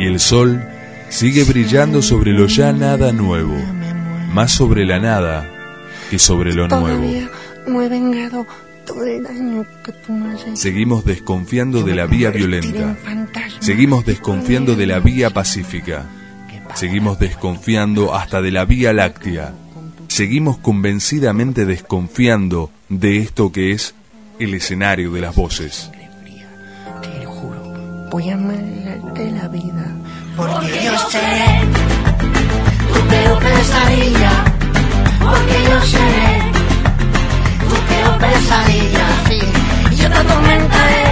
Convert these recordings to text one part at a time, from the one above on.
y el sol sigue brillando sobre lo ya nada nuevo, más sobre la nada que sobre lo nuevo. No he vengado todo el daño que tú me has hecho. Seguimos desconfiando de la vía violenta, seguimos desconfiando de la vía pacífica, seguimos desconfiando hasta de la vía láctea, seguimos convencidamente desconfiando de esto que es el escenario de las voces. Te lo juro, voy a amargarte la vida, porque yo seré tu peor pesadilla, porque yo seré tu peor pesadilla, sí. Y yo te atormentaré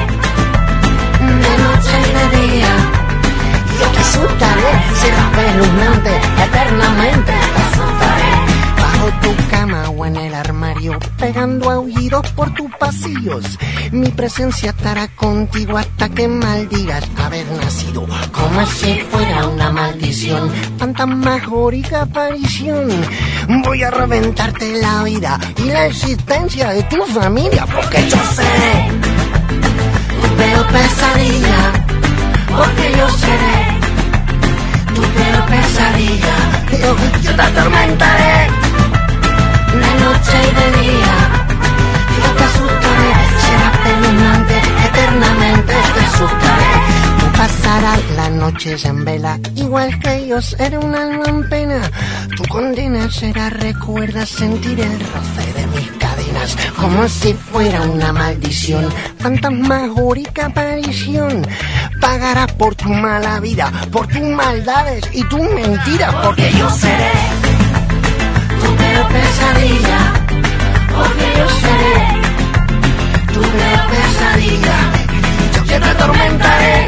de noche y de día. Yo te asustaré, serás espeluznante, eternamente te asustaré. bajo tu cama o en el armario, pegando aullidos por tus pasillos. Mi presencia estará contigo hasta que maldigas haber nacido, como si fuera una maldición, fantasmagórica aparición. Voy a reventarte la vida y la existencia de tu familia, porque yo seré tu peor pesadilla, porque yo seré tu peor pesadilla. Yo te atormentaré de noche y de día. Yo te asustaré, serás espeluznante, eternamente te asustaré. Tú pasarás las noches en vela, igual que ellos, era un alma en pena. Tu condena será, recuerda sentir el roce de mis cadenas, como si fuera una maldición, fantasmagórica aparición. Pagarás por tu mala vida, por tus maldades y tus mentiras, porque yo seré tu peor pesadilla, porque yo seré tu peor pesadilla. Yo te atormentaré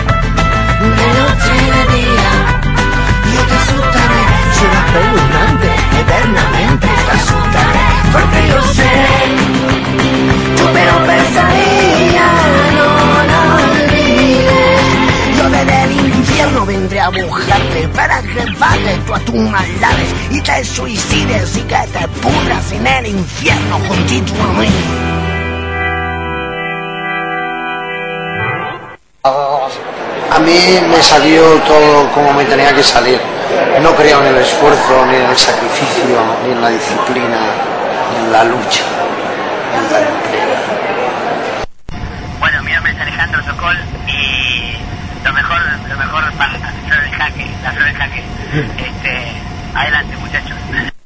de noche y de día. Yo te asustaré, serás espeluznante, eternamente te asustaré, porque yo seré tu peor pesadilla. No olvides, yo desde el infierno vendré a buscarte para que pagues todas tus maldades y te suicides y que te pudras en el infierno juntito a mí. A mí me salió todo como me tenía que salir. No creo en el esfuerzo, ni en el sacrificio, ni en la disciplina, ni en la lucha, ni en la entrega. Bueno, mi nombre es Alejandro Sokol y lo mejor para la flor del jaque. Adelante, muchachos.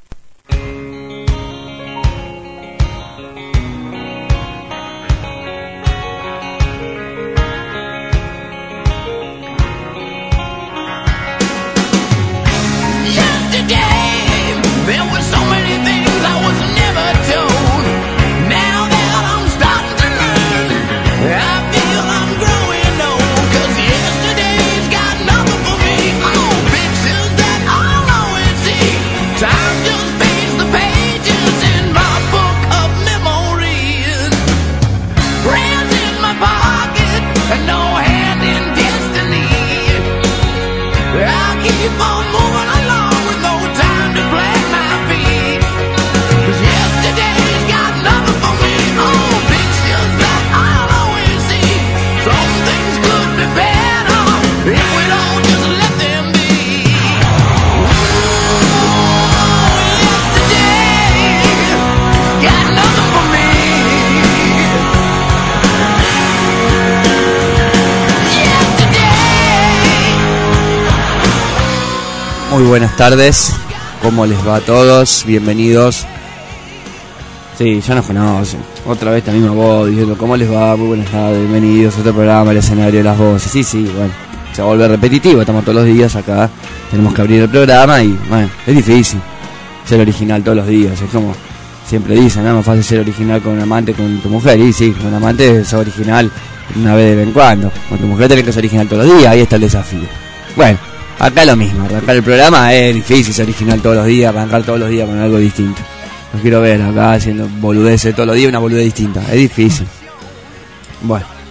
Muy buenas tardes, ¿cómo les va a todos? Bienvenidos. Sí, ya nos conocen. Otra vez la misma voz diciendo ¿cómo les va? Muy buenas tardes, bienvenidos a otro programa, el escenario de las voces. Sí, bueno, se va a volver repetitivo, estamos todos los días acá, tenemos que abrir el programa y bueno, es difícil ser original todos los días. Es como siempre dicen, ¿no? Es más fácil ser original con un amante, con tu mujer. Y sí, con un amante es original una vez de vez en cuando. Con tu mujer tenés que ser original todos los días, ahí está el desafío. Bueno, acá lo mismo, arrancar el programa es difícil, ser original todos los días, arrancar todos los días con algo distinto. No quiero ver acá haciendo boludeces todos los días, una boludez distinta, es difícil. Bueno,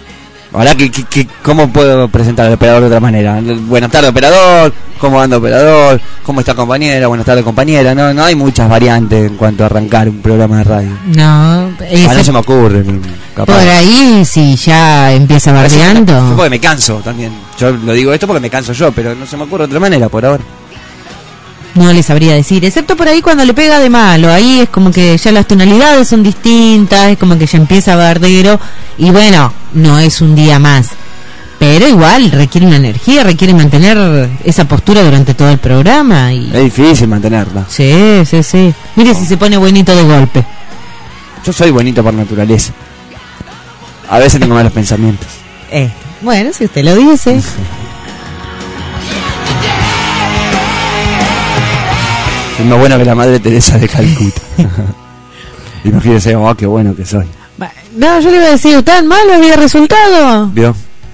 Ahora, ¿cómo puedo presentar al operador de otra manera? Buenas tardes, operador. ¿Cómo anda, operador? ¿Cómo está, compañera? Buenas tardes, compañera. No hay muchas variantes en cuanto a arrancar un programa de radio. No, no se me ocurre. Capaz. Por ahí, si ya empieza bardeando. Yo porque me canso también. Yo lo digo esto porque me canso yo, pero no se me ocurre otra manera por ahora. No les sabría decir, excepto por ahí cuando le pega de malo. Ahí es como que ya las tonalidades son distintas, es como que ya empieza bardero. Y bueno, no es un día más. Pero igual requiere una energía, requiere mantener esa postura durante todo el programa. Y... es difícil mantenerla. Sí. Mire si se pone buenito de golpe. Yo soy bonito por naturaleza. A veces tengo malos pensamientos. Bueno, si usted lo dice. Es más bueno que la Madre Teresa de Calcuta. Imagínese, qué bueno que soy. No, yo le iba a decir, tan malo había resultado. ¿Vio?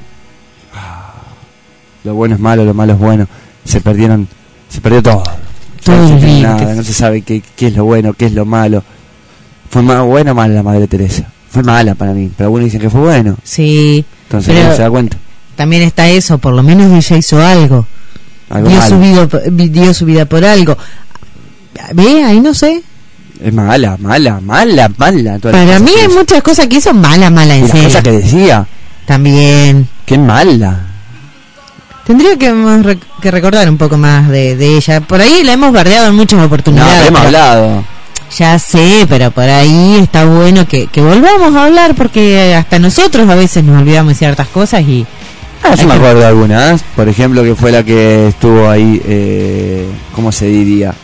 Lo bueno es malo, lo malo es bueno. Se perdió todo. Nada, no se sabe qué es lo bueno, qué es lo malo. ¿Fue buena o mala la Madre Teresa? Fue mala para mí, pero algunos dicen que fue bueno. Sí. Entonces no se da cuenta. También está eso, por lo menos ella hizo algo. Dio su vida por algo. ¿Ve? Ahí no sé. Es mala. Para mí hay muchas cosas que hizo mala en serio. Las cosas que decía. También. Qué mala. Tendría que recordar un poco más de ella. Por ahí la hemos bardeado en muchas oportunidades. No, hemos hablado. Ya sé, pero por ahí está bueno que volvamos a hablar, porque hasta nosotros a veces nos olvidamos de ciertas cosas y... yo me acuerdo de algunas. Por ejemplo, que fue la que estuvo ahí, ¿cómo se diría?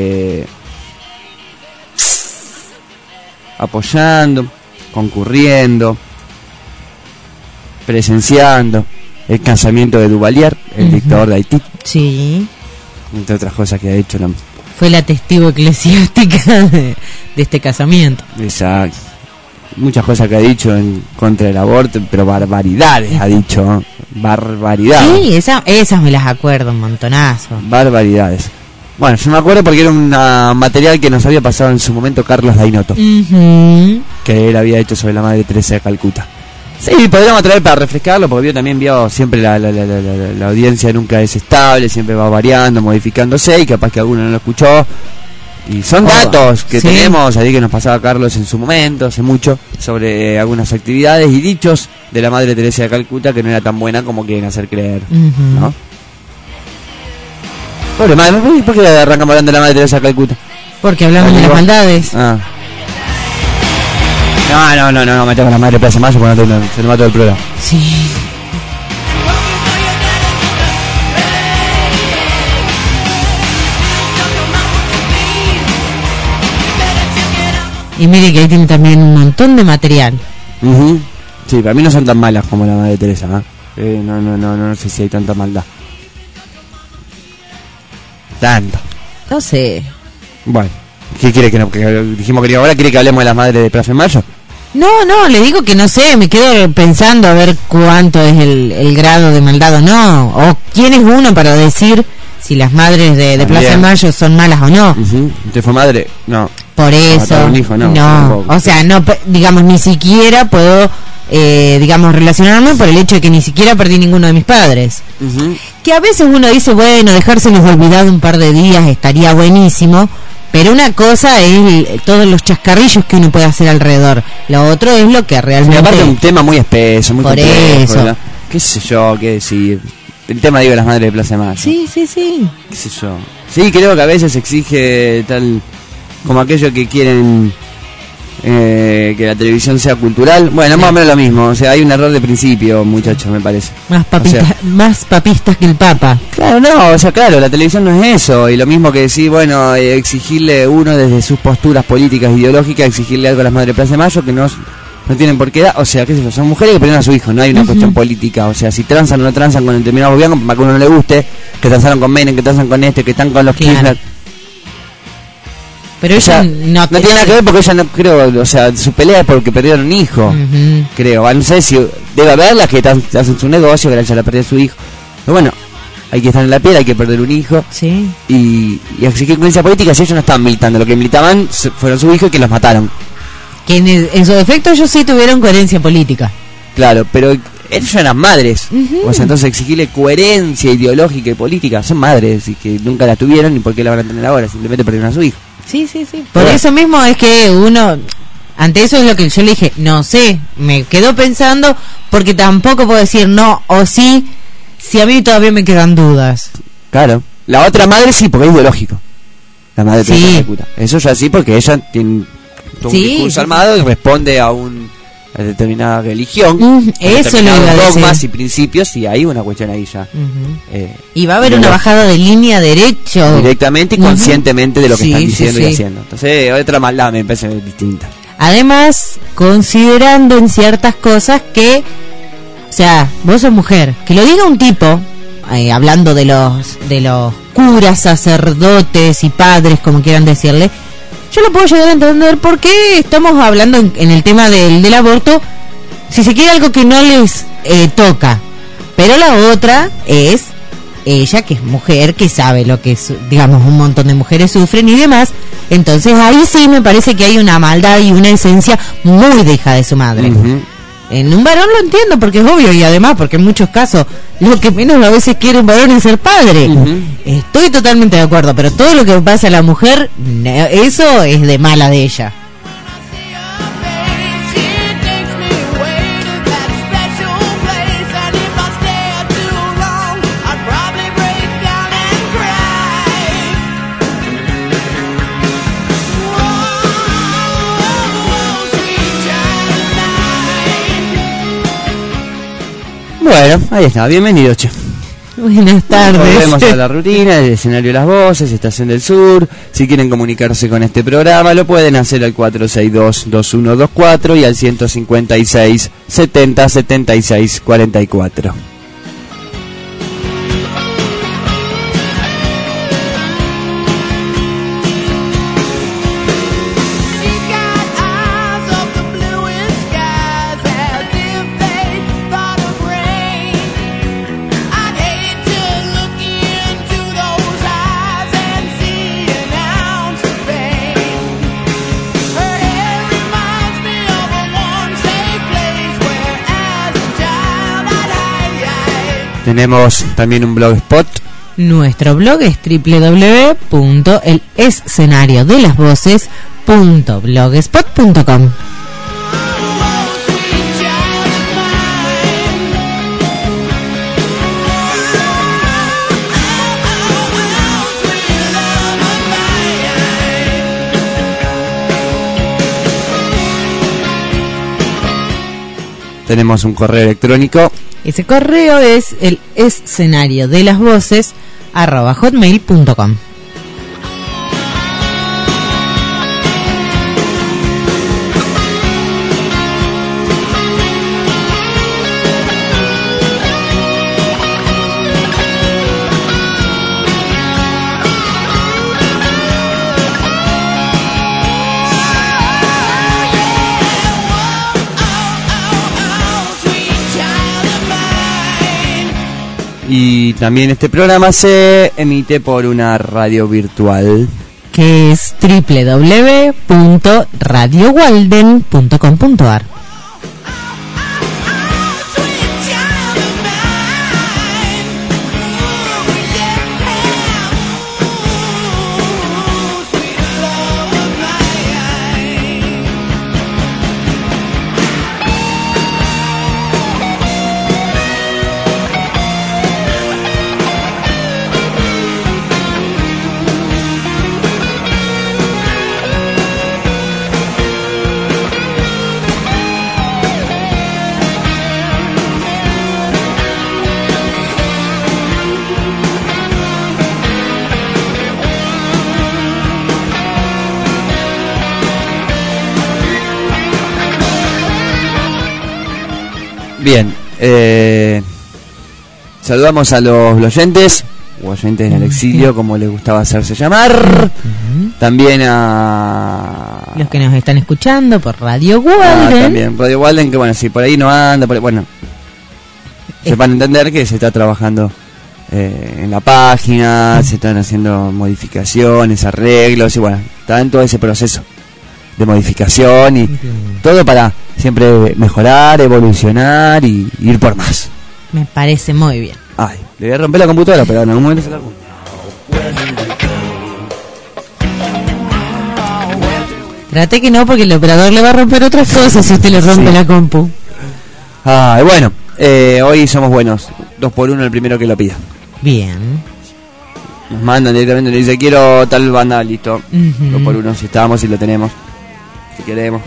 Apoyando, concurriendo, presenciando el casamiento de Duvalier, el dictador de Haití. Sí. Entre otras cosas que ha hecho. Fue la testigo eclesiástica de este casamiento. Exacto. Muchas cosas que ha dicho en contra del aborto, pero barbaridades ha dicho, ¿no? Barbaridades. Sí, esas me las acuerdo un montonazo. Barbaridades. Bueno, yo me acuerdo porque era un material que nos había pasado en su momento Carlos Dainoto, que él había hecho sobre la Madre Teresa de Calcuta. Sí, podríamos traer para refrescarlo, porque también vio siempre la audiencia nunca es estable, siempre va variando, modificándose, y capaz que alguno no lo escuchó. Y son datos que tenemos, ahí que nos pasaba Carlos en su momento, hace mucho, sobre algunas actividades y dichos de la Madre Teresa de Calcuta que no era tan buena como quieren hacer creer, ¿no? Pobre madre, ¿por qué arrancamos hablando de la Madre Teresa de Calcuta? Porque hablamos de las maldades. No, metemos la Madre Plaza Mayo porque se nos va todo el programa. Sí. Y mire que ahí tiene también un montón de material. Sí, para mí no son tan malas como la Madre Teresa, ¿no? No sé si hay tanta maldad. Tanto. No sé. Bueno, ¿qué quiere que dijimos que ahora quiere que hablemos de las madres de Plaza de Mayo? No, le digo que no sé, me quedo pensando a ver cuánto es el grado de maldad o no, o quién es uno para decir si las madres de Plaza de Mayo son malas o no. ¿Usted fue madre? No. Por eso. Un hijo, no. O sea, no, digamos, ni siquiera puedo, relacionarme por el hecho de que ni siquiera perdí ninguno de mis padres. Que a veces uno dice, bueno, dejárselos olvidado un par de días estaría buenísimo, pero una cosa es todos los chascarrillos que uno puede hacer alrededor, lo otro es lo que realmente... Y aparte es un tema muy espeso, muy por complejo, eso. ¿verdad? ¿Qué sé yo? ¿Qué decir? El tema, digo, de las madres de Plaza de Mayo. Sí. ¿Qué sé yo? Sí, creo que a veces exige tal... como aquellos que quieren que la televisión sea cultural. Bueno, más o menos lo mismo. O sea, hay un error de principio, muchachos, me parece. Más papistas que el Papa. Claro, la televisión no es eso. Y lo mismo que decir, bueno, exigirle uno desde sus posturas políticas e ideológicas, exigirle algo a las madres de Plaza de Mayo que no tienen por qué dar. O sea, qué sé yo, son mujeres que perdieron a su hijo. No hay una cuestión política. O sea, si transan o no transan con determinado gobierno, para que a uno no le guste, que transaron con Menem, que transan con que están con los Kirchner. Pero ella no tiene nada que ver, porque ella no creo, o sea, su pelea es porque perdieron un hijo, creo. No sé si debe haberlas que hacen su negocio, que ella la perdió su hijo. Pero bueno, hay que estar en la piel, hay que perder un hijo. Sí. Y exigir coherencia política si ellos no estaban militando. Lo que militaban fueron su hijo y que los mataron. Que en su defecto ellos sí tuvieron coherencia política. Claro, pero ellos eran madres. O sea, entonces exigirle coherencia ideológica y política. Son madres y que nunca la tuvieron, ni por qué la van a tener ahora, simplemente perdieron a su hijo. Sí. Por eso mismo es que uno, ante eso es lo que yo le dije, no sé, me quedo pensando, porque tampoco puedo decir no o sí, si a mí todavía me quedan dudas. Claro. La otra madre sí, porque es ideológico. La madre de Calcuta. Eso ya sí, porque ella tiene un discurso armado y responde a a determinada religión. Eso lo iba a decir. Dogmas y principios, y hay una cuestión ahí ya. Y va a haber una bajada de línea derecho. Directamente y conscientemente de lo que están diciendo y haciendo. Entonces, otra maldad me parece distinta. Además, considerando en ciertas cosas que, o sea, vos sos mujer, que lo diga un tipo, hablando de los curas, sacerdotes y padres, como quieran decirle, yo lo puedo llegar a entender porque estamos hablando en el tema del aborto, si se quiere algo que no les toca, pero la otra es ella, que es mujer, que sabe lo que es, digamos, un montón de mujeres sufren y demás. Entonces ahí sí me parece que hay una maldad y una esencia muy de hija de su madre. En un varón lo entiendo porque es obvio, y además porque en muchos casos lo que menos a veces quiere un varón es ser padre. Estoy totalmente de acuerdo, pero todo lo que pasa a la mujer, eso es de mala de ella. Bueno, ahí está, bienvenido, che. Buenas tardes. Volvemos a la rutina, el escenario de las voces, Estación del Sur. Si quieren comunicarse con este programa, lo pueden hacer al 462-2124 y al 156-70-76-44. Tenemos también un blogspot. Nuestro blog es www.elescenariodelasvoces.blogspot.com. Tenemos un correo electrónico. Ese correo es el escenario de las voces @hotmail.com. Y también este programa se emite por una radio virtual que es www.radiowalden.com.ar. Bien, saludamos a los oyentes, o oyentes en el exilio, como les gustaba hacerse llamar. También a los que nos están escuchando por Radio Walden. También Radio Walden, que bueno, si por ahí no anda, bueno, se van a entender que se está trabajando en la página, se están haciendo modificaciones, arreglos, y bueno, está en todo ese proceso. de modificación y todo para siempre mejorar, evolucionar y ir por más. Me parece muy bien. Ay, le voy a romper la computadora, pero en algún momento se la rompo. Trate que no, porque el operador le va a romper otras cosas si usted le rompe la compu. Ay, bueno, hoy somos buenos. 2x1 el primero que lo pida. Bien. Nos mandan directamente, nos dice quiero tal banda, listo. 2x1 si estábamos, si lo tenemos, si queremos.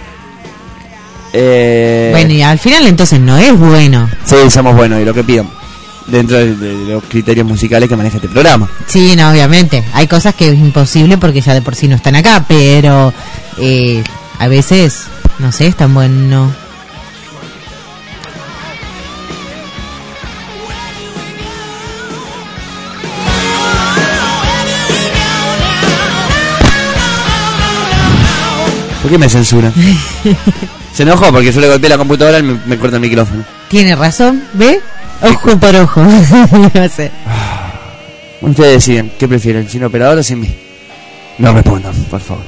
Bueno, y al final entonces no es bueno. Sí, somos buenos y lo que pidan. Dentro de los criterios musicales que maneja este programa. Sí, no, obviamente. Hay cosas que es imposible porque ya de por sí no están acá, pero a veces, no sé, es tan bueno. ¿Por qué me censura? Se enojó porque yo le golpeé la computadora y me corta el micrófono. Tiene razón, ¿ve? Ojo por ojo. No sé. Ustedes deciden, ¿qué prefieren? ¿Sin operador o sin mí? No respondan, por favor.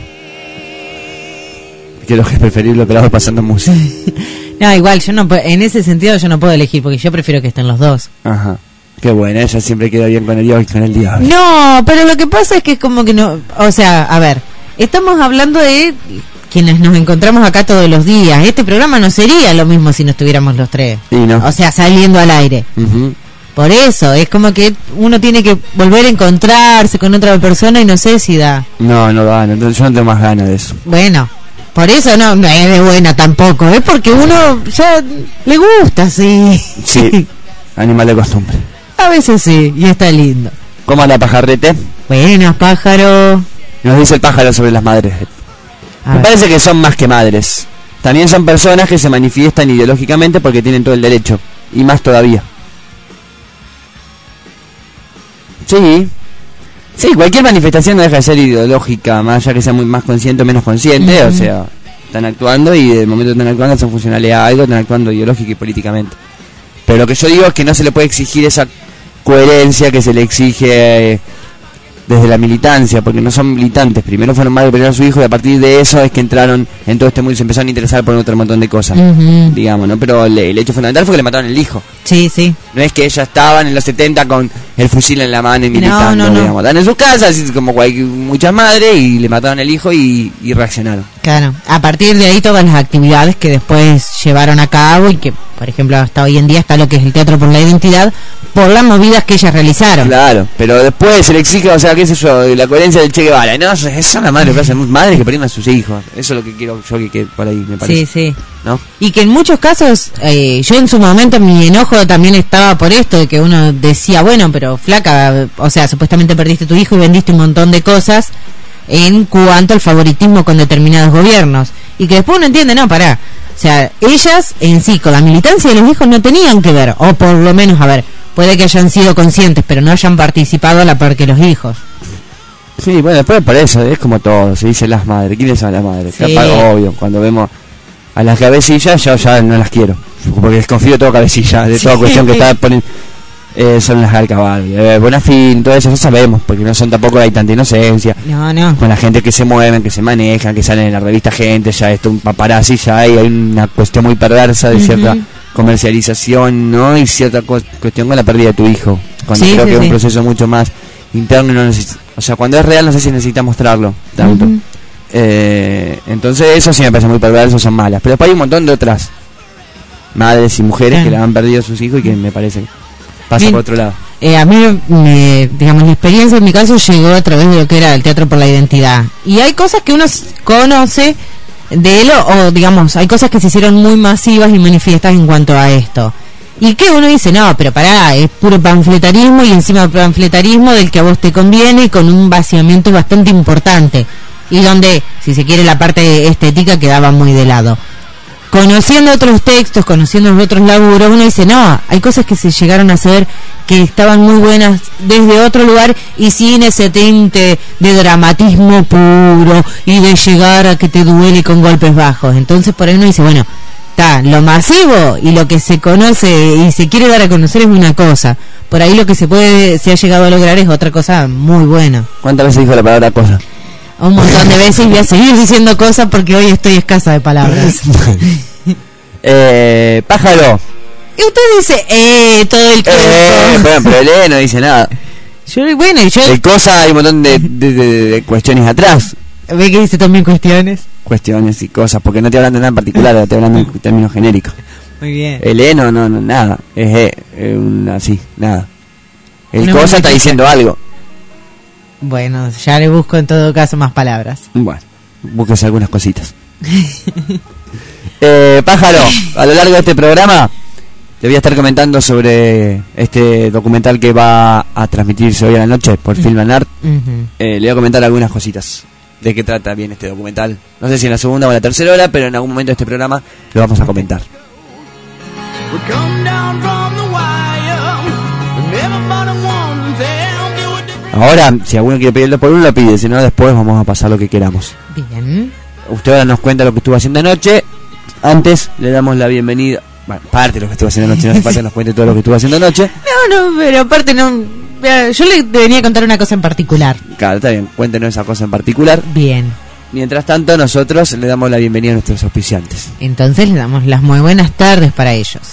Creo que es preferible el operador pasando música. No, igual, yo no en ese sentido yo no puedo elegir porque yo prefiero que estén los dos. Ajá. Qué buena, ella siempre queda bien con el diablo y con el diablo. No, pero lo que pasa es que es como que no... O sea, a ver, estamos hablando de quienes nos encontramos acá todos los días. Este programa no sería lo mismo si no estuviéramos los tres. Sí, no. O sea, saliendo al aire. Por eso, es como que uno tiene que volver a encontrarse con otra persona y no sé si da. No da, entonces yo no tengo más ganas de eso. Bueno, por eso no es de buena tampoco, es porque uno ya le gusta, sí. Sí, animal de costumbre. A veces sí, y está lindo. ¿Cómo anda pajarrete? Buenas, pájaro. Nos dice el pájaro sobre las madres. Me parece que son más que madres. También son personas que se manifiestan ideológicamente porque tienen todo el derecho. Y más todavía. Sí, cualquier manifestación no deja de ser ideológica, más allá que sea muy más consciente o menos consciente. O sea, están actuando y del momento que están actuando son funcionales a algo, están actuando ideológica y políticamente. Pero lo que yo digo es que no se le puede exigir esa coherencia que se le exige desde la militancia, porque no son militantes. Primero fueron madres, primero a su hijo, y a partir de eso es que entraron en todo este mundo y se empezaron a interesar por otro montón de cosas, digamos, ¿no? Pero el hecho fundamental fue que le mataron el hijo. Sí. No es que ellas estaban en los 70 con el fusil en la mano y militando, digamos. Están en sus casas, como muchas madres, y le mataron el hijo y reaccionaron. Claro, a partir de ahí todas las actividades que después llevaron a cabo y que, por ejemplo, hasta hoy en día está lo que es el Teatro por la Identidad, por las movidas que ellas realizaron. Claro, pero después se le exige, o sea, qué sé yo, la coherencia del Che Guevara. No, esa es una madre que hacen madres que perdieron a sus hijos. Eso es lo que quiero yo que por ahí me parece. Sí. ¿No? Y que en muchos casos, yo en su momento mi enojo también estaba por esto, de que uno decía, bueno, pero flaca, o sea, supuestamente perdiste tu hijo y vendiste un montón de cosas en cuanto al favoritismo con determinados gobiernos. Y que después uno entiende, no, pará. O sea, ellas en sí, con la militancia de los hijos no tenían que ver, o por lo menos, a ver, puede que hayan sido conscientes, pero no hayan participado a la par que los hijos. Sí, bueno, después por eso, es como todo, se dice las madres. ¿Quiénes son las madres? Sí. Obvio, cuando vemos a las cabecillas, yo ya no las quiero, porque desconfío de todo cabecilla, de toda cuestión que está poniendo. Son las Alcabal, Bonafín, todo eso ya sabemos, porque no son tampoco, hay tanta inocencia. No. Con la gente que se mueven, que se manejan, que salen en la revista Gente, ya esto un paparazzi, ya hay una cuestión muy perversa de cierta comercialización, ¿no? Y cierta cuestión con la pérdida de tu hijo. Cuando creo que es un proceso mucho más interno y no o sea, cuando es real no sé si necesita mostrarlo tanto. Entonces eso sí me parece muy perverso, son malas. Pero después hay un montón de otras madres y mujeres que le han perdido a sus hijos y que me parece pasa por otro lado. A mí, digamos, la experiencia en mi caso llegó a través de lo que era el Teatro por la Identidad. Y hay cosas que uno conoce de él, o digamos, hay cosas que se hicieron muy masivas y manifiestas en cuanto a esto. Y que uno dice, no, pero pará, es puro panfletarismo y encima panfletarismo del que a vos te conviene y con un vaciamiento bastante importante. Y donde, si se quiere, la parte estética quedaba muy de lado. Conociendo otros textos, conociendo los otros laburos, uno dice, no, hay cosas que se llegaron a hacer que estaban muy buenas desde otro lugar y sin ese tinte de dramatismo puro y de llegar a que te duele con golpes bajos. Entonces por ahí uno dice, bueno, está lo masivo y lo que se conoce y se quiere dar a conocer es una cosa. Por ahí lo que se ha llegado a lograr es otra cosa muy buena. ¿Cuántas veces dijo la palabra cosa? un montón de veces y voy a seguir diciendo cosas porque hoy estoy escasa de palabras. Pájaro. Y usted dice, todo el tiempo. Bueno, pero lee no dice nada. Yo El cosa, hay un montón de cuestiones atrás. ¿Ve que dice también cuestiones? Cuestiones y cosas, porque no te hablan de nada en particular, te hablan en términos genéricos. Muy bien. El no, nada. Es así, nada. El No, cosa está diciendo algo. Bueno, ya le busco en todo caso más palabras. Bueno, búsquese algunas cositas. Pájaro, a lo largo de este programa te voy a estar comentando sobre este documental que va a transmitirse hoy a la noche por Film and Art. Le voy a comentar algunas cositas de qué trata bien este documental. No sé si en la segunda o en la tercera hora, pero en algún momento de este programa lo vamos a comentar. Ahora, si alguno quiere pedirlo por uno, lo pide, si no después vamos a pasar lo que queramos. Bien. Usted ahora nos cuenta lo que estuvo haciendo anoche. Antes le damos la bienvenida. Bueno, parte de lo que estuvo haciendo anoche, no hace falta que nos cuente todo lo que estuvo haciendo anoche. No, pero aparte no. Yo le venía a contar una cosa en particular. Claro, está bien, cuéntenos esa cosa en particular. Bien. Mientras tanto, nosotros le damos la bienvenida a nuestros auspiciantes. Entonces le damos las muy buenas tardes para ellos.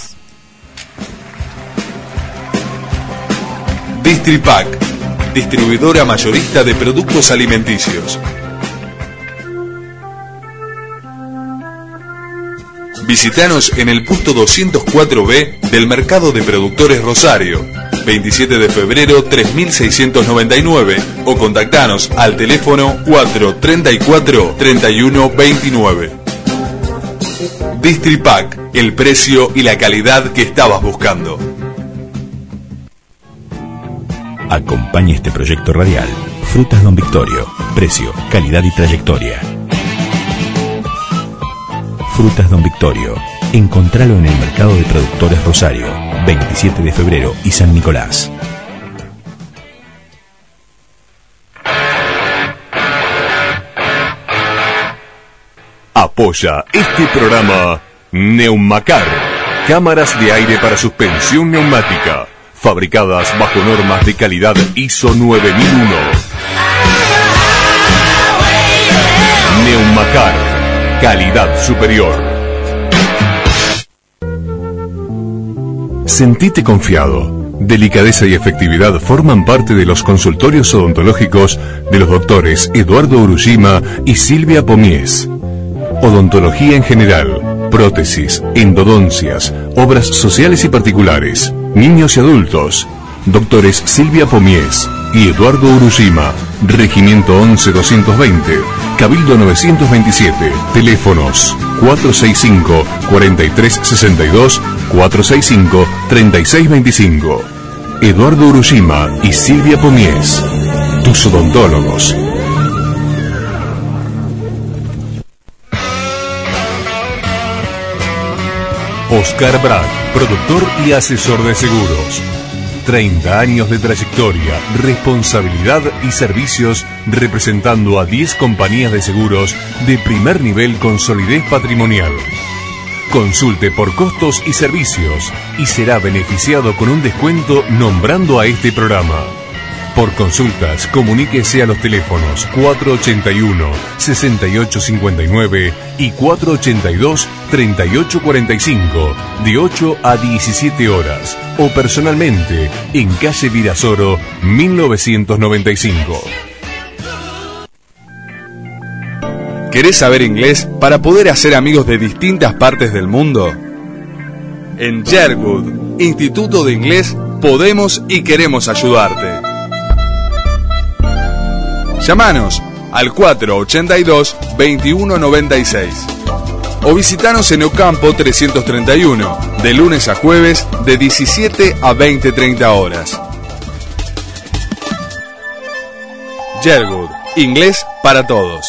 Distripac, distribuidora mayorista de productos alimenticios. Visítanos en el punto 204B del Mercado de Productores Rosario, 27 de febrero 3699, o contactanos al teléfono 434-3129. Distripac, el precio y la calidad que estabas buscando. Acompaña este proyecto radial. Frutas Don Victorio. Precio, calidad y trayectoria. Frutas Don Victorio. Encontralo en el Mercado de Productores Rosario, 27 de febrero y San Nicolás. Apoya este programa Neumacar. Cámaras de aire para suspensión neumática. Fabricadas bajo normas de calidad ISO 9001. Neumacar. Calidad superior. Sentite confiado. Delicadeza y efectividad forman parte de los consultorios odontológicos de los doctores Eduardo Urushima y Silvia Pomies. Odontología en general, prótesis, endodoncias, obras sociales y particulares, niños y adultos. Doctores Silvia Pomies y Eduardo Urushima, Regimiento 11220, Cabildo 927, teléfonos 465-4362, 465-3625. Eduardo Urushima y Silvia Pomies, tus odontólogos. Oscar Brad, productor y asesor de seguros. 30 años de trayectoria, responsabilidad y servicios representando a 10 compañías de seguros de primer nivel con solidez patrimonial. Consulte por costos y servicios y será beneficiado con un descuento nombrando a este programa. Por consultas, comuníquese a los teléfonos 481-6859 y 482-3845 de 8 a 17 horas o personalmente en calle Virasoro 1995. ¿Querés saber inglés para poder hacer amigos de distintas partes del mundo? En Sherwood, Instituto de Inglés, podemos y queremos ayudarte. Llámanos al 482-2196 o visitanos en Ocampo 331, de lunes a jueves de 17 a 20:30 horas. Sherwood, inglés para todos.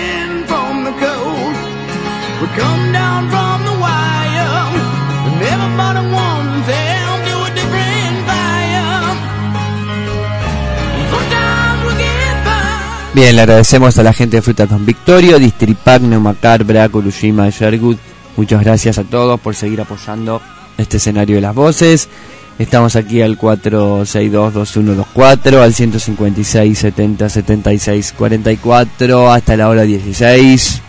friend from the cold. We come down from the wire, and everybody wants them to a different fire. Sometimes we get by. Bien, le agradecemos a la gente de Frutas Don Victorio, Distripac, Neumacar, Braco, Urushima, Sherwood. Muchas gracias a todos por seguir apoyando este escenario de las voces. Estamos aquí al 462-2124, al 156-70-76-44, hasta la hora 16.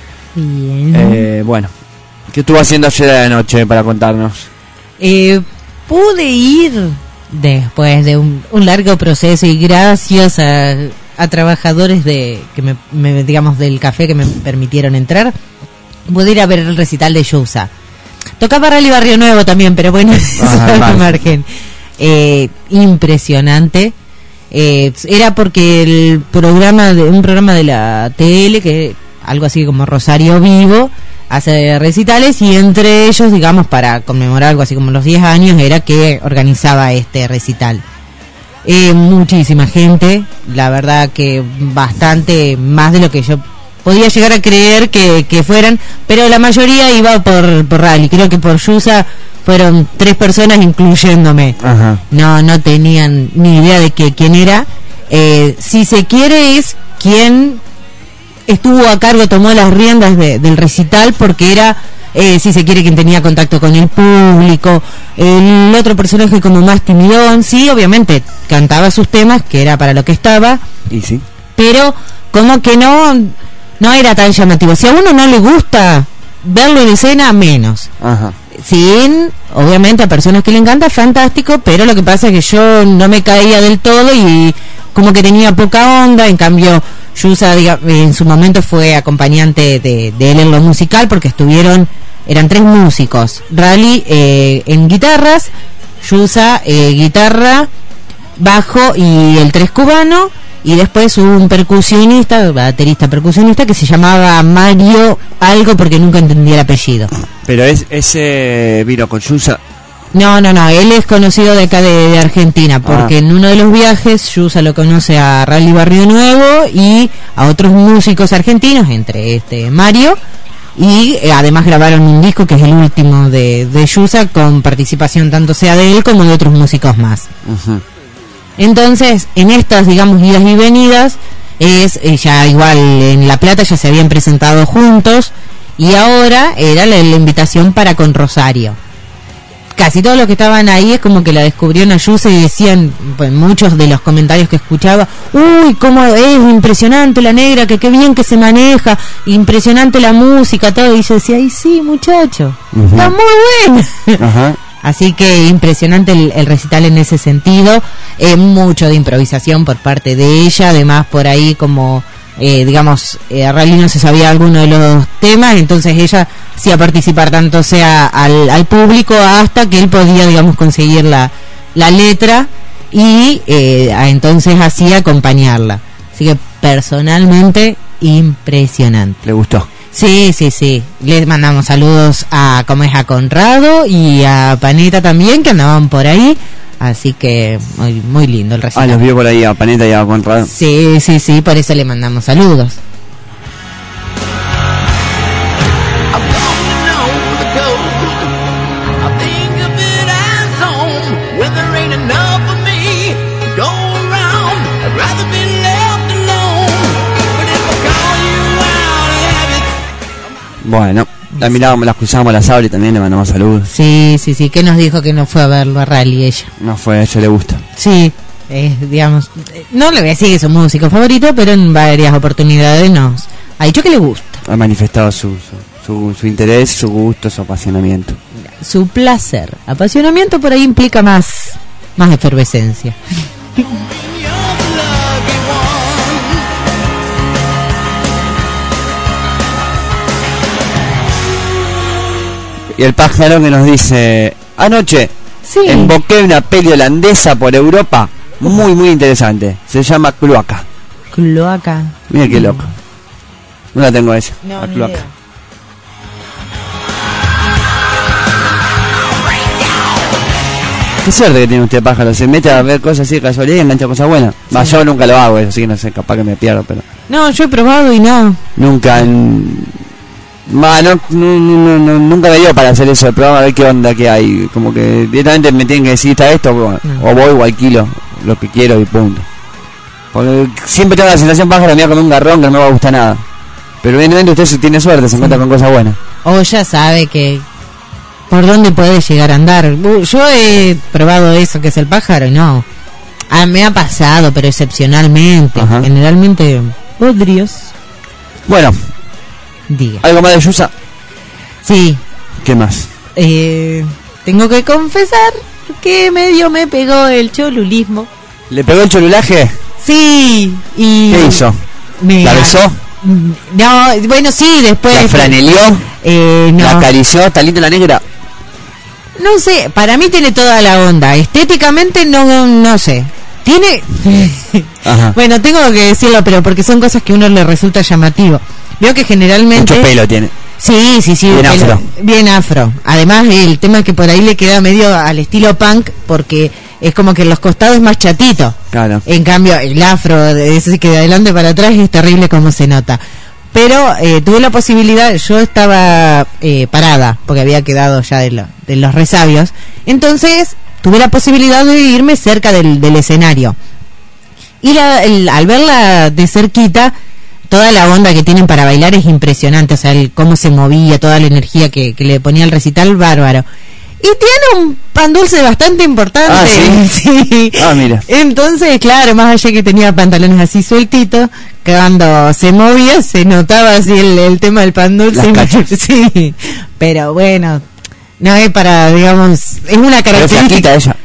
Bien. Bueno, ¿qué estuvo haciendo ayer a la noche para contarnos? Pude ir después de un largo proceso y gracias a trabajadores que me digamos del café que me permitieron entrar, pude ir a ver el recital de Yusa. Tocaba Rally Barrio Nuevo también, pero bueno, eso al margen. Impresionante. Era porque un programa de la TL, que algo así como Rosario Vivo, hace recitales, y entre ellos, digamos, para conmemorar algo así como los 10 años, era que organizaba este recital. Muchísima gente, la verdad que bastante más de lo que yo podía llegar a creer que fueran, pero la mayoría iba por Rally. Creo que por Yusa fueron 3 personas, incluyéndome. Ajá. No tenían ni idea de quién era. Si se quiere, es quien estuvo a cargo, tomó las riendas del recital, porque era, si se quiere, quien tenía contacto con el público. El otro personaje como más timidón, sí, obviamente cantaba sus temas, que era para lo que estaba, y sí, pero como que no era tan llamativo. Si a uno no le gusta verlo en escena, menos. Ajá. Sin, obviamente, a personas que le encanta, fantástico, pero lo que pasa es que yo no me caía del todo y como que tenía poca onda. En cambio, Yusa, en su momento fue acompañante de él en lo musical, porque eran 3 músicos. Rally en guitarras, Yusa guitarra, bajo y el 3 cubano. Y después hubo un baterista percusionista que se llamaba Mario algo, porque nunca entendí el apellido. Pero ese vino con Yusa. No, él es conocido de acá de Argentina, porque en uno de los viajes Yusa lo conoce a Rally Barrio Nuevo y a otros músicos argentinos, entre Mario, y además grabaron un disco que es el último de Yusa, con participación tanto sea de él como de otros músicos más. Uh-huh. Entonces, en estas, digamos, idas y venidas, ya igual en La Plata ya se habían presentado juntos, y ahora era la invitación para con Rosario. Casi todos los que estaban ahí es como que la descubrieron a Yusa y decían, pues muchos de los comentarios que escuchaba, uy, cómo es impresionante la negra, que qué bien que se maneja, impresionante la música, todo, y yo decía, ay sí, muchacho, uh-huh, está muy buena. Uh-huh. Así que impresionante el recital en ese sentido, mucho de improvisación por parte de ella, además por ahí como, digamos, Rally no se sabía alguno de los temas, entonces ella hacía participar tanto sea al público hasta que él podía, digamos, conseguir la letra y entonces hacía acompañarla. Así que personalmente impresionante. ¿Le gustó? Sí. Les mandamos saludos a Conrado y a Paneta también, que andaban por ahí. Así que muy, muy lindo el recital. Los vio por ahí a Paneta y a Conrado. Sí, por eso le mandamos saludos. Bueno, la mirábamos, la cruzamos a la Sabri, también le mandamos saludos. Sí, que nos dijo que no fue a verlo a Rally ella. No fue, a ella le gusta. Sí, digamos, no le voy a decir que es su músico favorito, pero en varias oportunidades nos ha dicho que le gusta. Ha manifestado su interés, su gusto, su apasionamiento. Su placer. Apasionamiento por ahí implica más efervescencia. Y el pájaro que nos dice, anoche emboqué una peli holandesa por Europa, muy muy interesante, se llama Cloaca. Mira qué loco. No la tengo esa, la Cloaca. Qué suerte que tiene usted, pájaro. Se mete a ver cosas así de casualidad y engancha cosas buenas. Sí. Yo nunca lo hago, así que no sé, capaz que me pierdo, pero... No, yo he probado y no. Nunca... nunca me dio para hacer eso, pero vamos a ver qué onda que hay. Como que directamente me tienen que decir, está esto, o voy o alquilo lo que quiero y punto. Porque siempre tengo la sensación, pájaro, me voy a comer un garrón que no me va a gustar nada. Pero evidentemente usted tiene suerte, se encuentra con cosas buenas. O ya sabe que por dónde puede llegar a andar. Yo he probado eso que es el pájaro y no. Me ha pasado, pero excepcionalmente. Ajá. Generalmente podrios. Bueno, diga. ¿Algo más de Yusa? Sí. ¿Qué más? Tengo que confesar que medio me pegó el cholulismo. ¿Le pegó el cholulaje? Sí. Y ¿qué hizo? ¿La besó? No, bueno, sí, después... ¿La franelió? No. ¿La acarició? ¿Está linda la negra? No sé, para mí tiene toda la onda. Estéticamente no sé. Tiene... Ajá. Bueno, tengo que decirlo, pero porque son cosas que a uno le resulta llamativo. Veo que generalmente... Mucho pelo tiene. Sí. Bien afro. Bien afro. Además, el tema es que por ahí le queda medio al estilo punk, porque es como que los costados es más chatito. Claro. En cambio, el afro, ese que de adelante para atrás es terrible como se nota. Pero tuve la posibilidad, yo estaba parada, porque había quedado ya de los resabios. Entonces, tuve la posibilidad de irme cerca del escenario. Y al verla de cerquita, toda la onda que tienen para bailar es impresionante. O sea, cómo se movía, toda la energía que le ponía el recital, bárbaro. Y tiene un pan dulce bastante importante. Ah, ¿sí? Ah, mira. Entonces, claro, más allá que tenía pantalones así sueltitos, que cuando se movía se notaba así el tema del pan dulce. Sí, pero bueno, no es para, digamos, es una característica. ¿Es flaquita ella?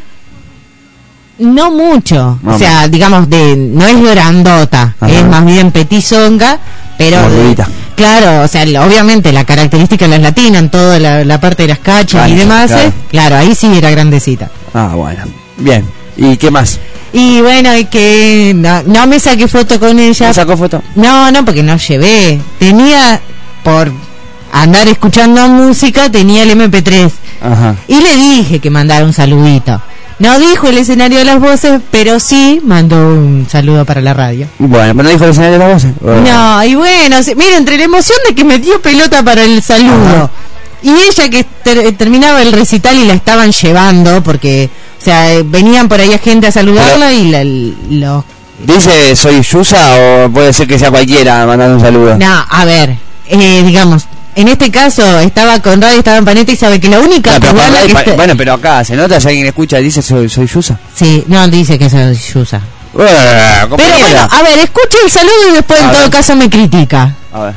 No mucho, o sea, digamos, no es grandota, es más bien petizonga, pero claro, o sea, obviamente la característica de las latinas, en toda la parte de las cachas y demás, claro, ahí sí era grandecita. Ah, bueno, bien. ¿Y qué más? Y bueno, y que no me saqué foto con ella. ¿No sacó foto? No, porque no llevé. Tenía, por andar escuchando música, tenía el MP3. Ajá. Y le dije que mandara un saludito. No dijo el escenario de las voces, pero sí mandó un saludo para la radio. Bueno, pero no dijo el escenario de las voces. No, y bueno, mira, entre la emoción de que me dio pelota para el saludo. Ajá. Y ella que terminaba el recital y la estaban llevando, porque, o sea, venían por ahí a gente a saludarla, pero, y los... ¿Dice soy Yusa o puede ser que sea cualquiera mandando un saludo? No, a ver, digamos... En este caso, estaba con radio, estaba en Paneta y sabe que la única... Bueno, pero acá, ¿se nota si alguien escucha y dice soy Yusa? Sí, no, dice que soy Yusa. Pero bueno, a ver, escuche el saludo y después en todo caso me critica. A ver.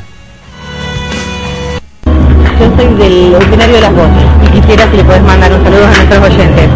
Yo soy del escenario de las voces y quisiera si le puedes mandar un saludo a nuestros oyentes.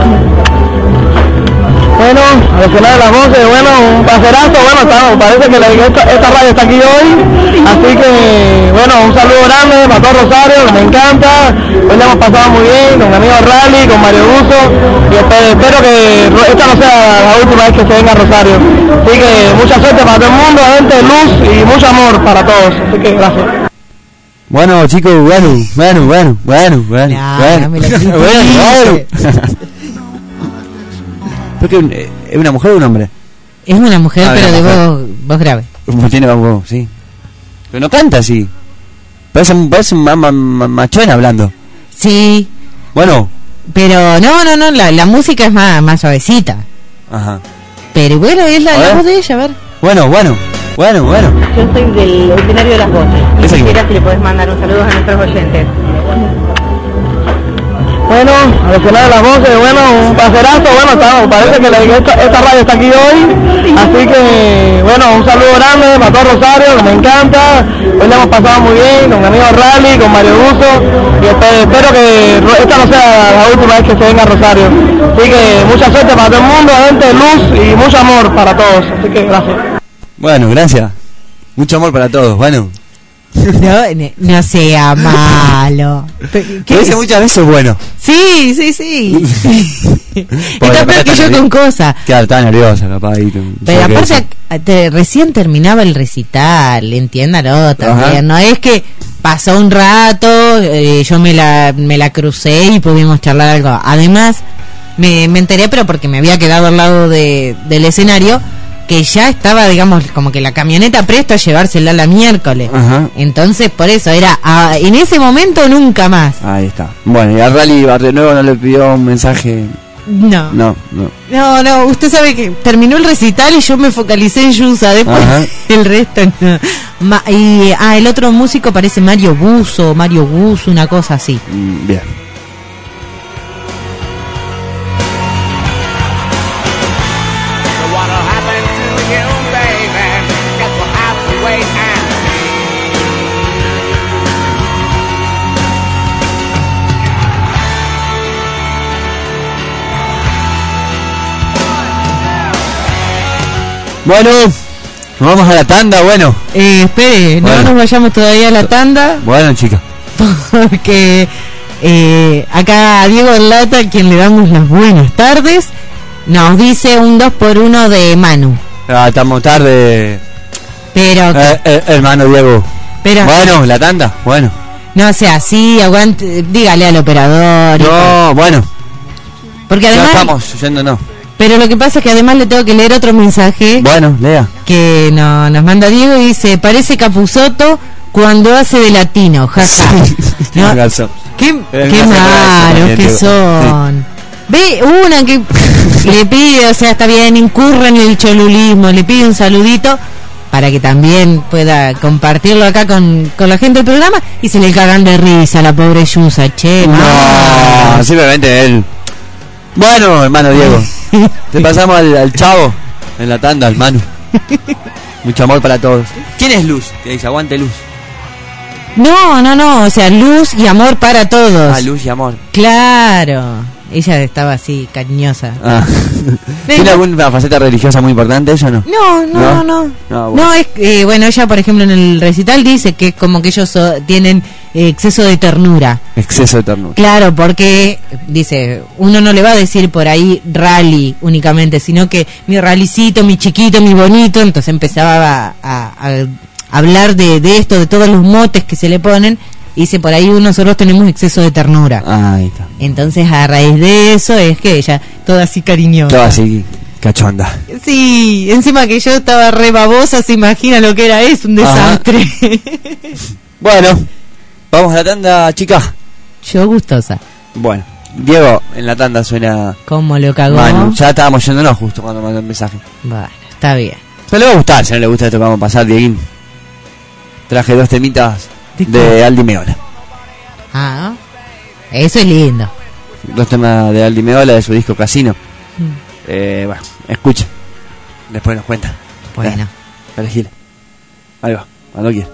Bueno, al escenario de las voces, bueno, un paserazo, bueno, parece que esta radio está aquí hoy, así que, bueno, un saludo grande para todo Rosario, me encanta, hoy la hemos pasado muy bien, con mi amigo Rally, con Mario Buzo, y espero que esta no sea la última vez que se venga a Rosario, así que mucha suerte para todo el mundo, gente, luz y mucho amor para todos, así que gracias. Bueno, chicos, bueno. ¿Es una mujer o un hombre? Es una mujer, pero de voz grave. Tiene voz, sí. Pero no canta así. Parece machona hablando. Sí. Bueno. Pero no, la música es más suavecita. Ajá. Pero bueno, es la voz de ella, a ver. Bueno. Yo soy del escenario de las voces y quisiera si le puedes mandar un saludo a nuestros oyentes. Bueno, al escenario de las voces, bueno, un paserazo, bueno, parece que esta radio está aquí hoy, así que, bueno, un saludo grande para todo Rosario, me encanta, hoy la hemos pasado muy bien, con mi amigo Rally, con Mario Buzo, y espero que esta no sea la última vez que se venga a Rosario, así que mucha suerte para todo el mundo, gente, luz y mucho amor para todos, así que gracias. Bueno, gracias, mucho amor para todos, bueno. No sea malo. ¿Qué dice muchas veces bueno? Sí. Está peor que yo con cosas. Claro, estaba nerviosa, capaz. Pero aparte, recién terminaba el recital, entiéndalo también. Ajá. No es que pasó un rato, yo me la crucé y pudimos charlar algo. Además, me enteré, pero porque me había quedado al lado del escenario, que ya estaba, digamos, como que la camioneta presto a llevársela la miércoles. Ajá. Entonces, por eso, era en ese momento nunca más. Ahí está. Bueno, y a Rally Barrio Nuevo no le pidió un mensaje. No. No. No, usted sabe que terminó el recital y yo me focalicé en Yusa, después el resto no. El otro músico parece Mario Buzo, una cosa así. Bien. Bueno, nos vamos a la tanda, bueno. Espere, no nos vayamos todavía a la tanda. Bueno, chica. Porque acá a Diego Lata, a quien le damos las buenas tardes, nos dice un 2x1 de Manu. Estamos tarde. Pero hermano Diego. Pero bueno, la tanda, bueno. No sea así, aguante, dígale al operador. No, bueno. Porque además ya estamos yéndonos. Pero lo que pasa es que además le tengo que leer otro mensaje. Bueno, lea. Que nos manda Diego y dice: parece Capusotto cuando hace de latino, jaja. ¿No? Qué malos que son. Sí. Ve una que le pide, o sea, está bien, incurre en el cholulismo, le pide un saludito para que también pueda compartirlo acá con la gente del programa, y se le cagan de risa a la pobre Yusa, che. No, simplemente él. Bueno, hermano Diego, te pasamos al chavo en la tanda, al Manu. Mucho amor para todos. ¿Quién es Luz? Que dice, aguante Luz. No, o sea, luz y amor para todos. Luz y amor. Claro, ella estaba así, cariñosa. ¿Tiene alguna faceta religiosa muy importante ella o no? No. No, es bueno, ella por ejemplo en el recital dice que es como que ellos tienen exceso de ternura. Exceso de ternura. Claro, porque dice, uno no le va a decir por ahí Rally únicamente, sino que mi Rallycito, mi chiquito, mi bonito. Entonces empezaba a hablar de esto, de todos los motes que se le ponen. Y dice, por ahí nosotros tenemos exceso de ternura. Ahí está. Entonces a raíz de eso es que ella, toda así cariñosa. Toda así cachonda. Sí, encima que yo estaba re babosa, se imagina lo que era eso, un desastre. Bueno, vamos a la tanda, chica. Yo gustosa. Bueno, Diego, en la tanda suena... ¿Cómo lo cagó? Manu, ya estábamos yéndonos justo cuando mandó el mensaje. Bueno, está bien. Pero le va a gustar, si no le gusta esto que vamos a pasar, Dieguín. Traje 2 temitas de Aldi Meola. Eso es lindo. 2 temas de Aldi Meola de su disco Casino. Bueno, escucha. Después nos cuenta. Bueno. Elegir. Ahí va, cuando quiera.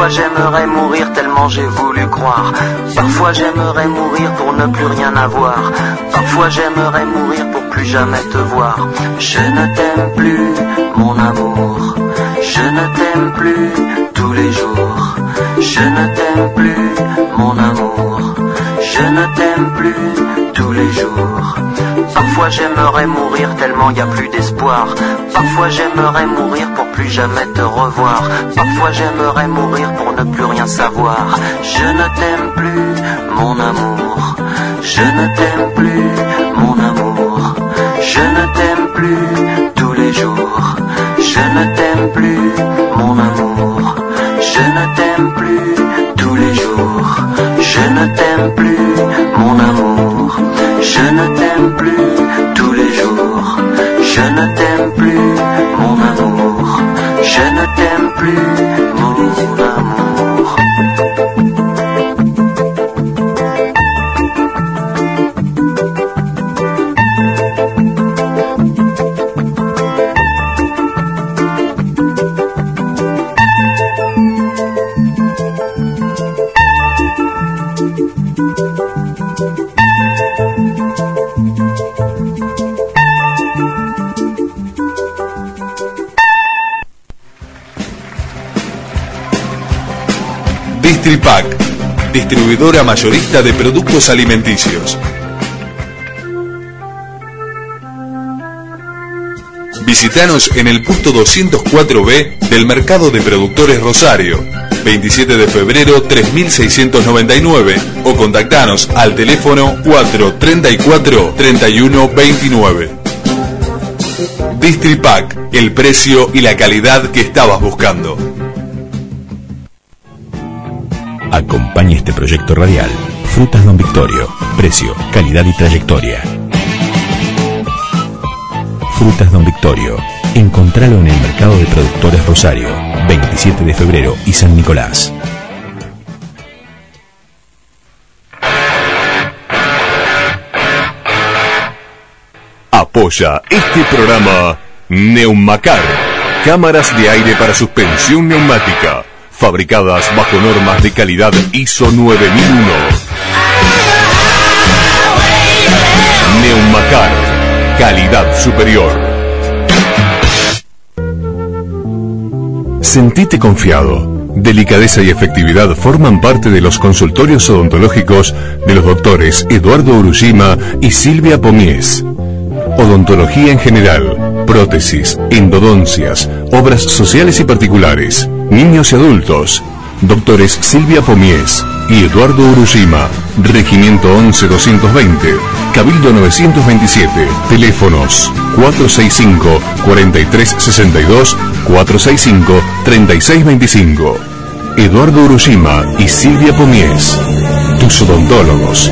Parfois j'aimerais mourir tellement j'ai voulu croire. Parfois j'aimerais mourir pour ne plus rien avoir. Parfois j'aimerais mourir pour plus jamais te voir. Je ne t'aime plus, mon amour. Je ne t'aime plus tous les jours. Je ne t'aime plus, mon amour. Je ne t'aime plus tous les jours. Parfois j'aimerais mourir tellement y a plus d'espoir. Parfois j'aimerais mourir pour plus jamais te revoir. Parfois j'aimerais mourir pour ne plus rien savoir. Je ne t'aime plus, mon amour. Je ne t'aime plus, mon amour. Je ne t'aime plus tous les jours. Je ne t'aime plus, mon amour. Je ne t'aime plus tous les jours. Je ne t'aime plus, mon amour. Je ne t'aime plus tous les jours. Je ne t'aime plus, mon amour. Je ne t'aime plus, mon amour. Distripac, distribuidora mayorista de productos alimenticios. Visítanos en el puesto 204B del Mercado de Productores Rosario, 27 de febrero 3699, o contactanos al teléfono 434-3129. Distripac, el precio y la calidad que estabas buscando. Acompaña este proyecto radial. Frutas Don Victorio. Precio, calidad y trayectoria. Frutas Don Victorio. Encontralo en el Mercado de Productores Rosario, 27 de febrero y San Nicolás. Apoya este programa Neumacar. Cámaras de aire para suspensión neumática. Fabricadas bajo normas de calidad ISO 9001. Neumacar, calidad superior. Sentite confiado. Delicadeza y efectividad forman parte de los consultorios odontológicos de los doctores Eduardo Urushima y Silvia Pomies. Odontología en general, prótesis, endodoncias, obras sociales y particulares, niños y adultos. Doctores Silvia Pomies y Eduardo Urushima. Regimiento 11220, Cabildo 927. Teléfonos 465-4362, 465-3625. Eduardo Urushima y Silvia Pomies, tus odontólogos.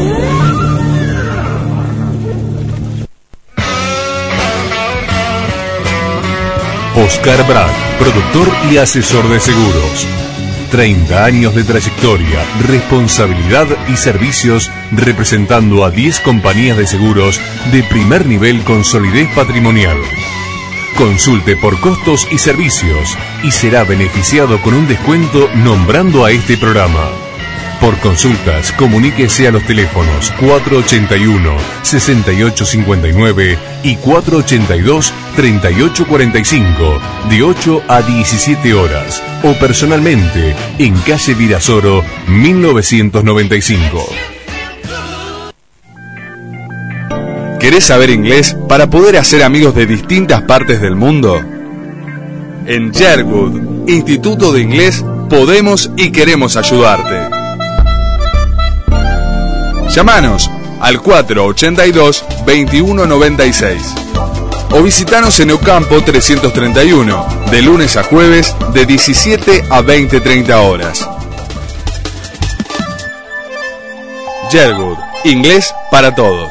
Oscar Brad, productor y asesor de seguros. 30 años de trayectoria, responsabilidad y servicios representando a 10 compañías de seguros de primer nivel con solidez patrimonial. Consulte por costos y servicios y será beneficiado con un descuento nombrando a este programa. Por consultas, comuníquese a los teléfonos 481-6859 y 482-3845 de 8 a 17 horas o personalmente en calle Virasoro 1995. ¿Querés saber inglés para poder hacer amigos de distintas partes del mundo? En Sherwood, Instituto de Inglés, podemos y queremos ayudarte. Llámanos al 482-2196 o visitanos en Ocampo 331, de lunes a jueves de 17 a 20:30 horas. Sherwood, inglés para todos.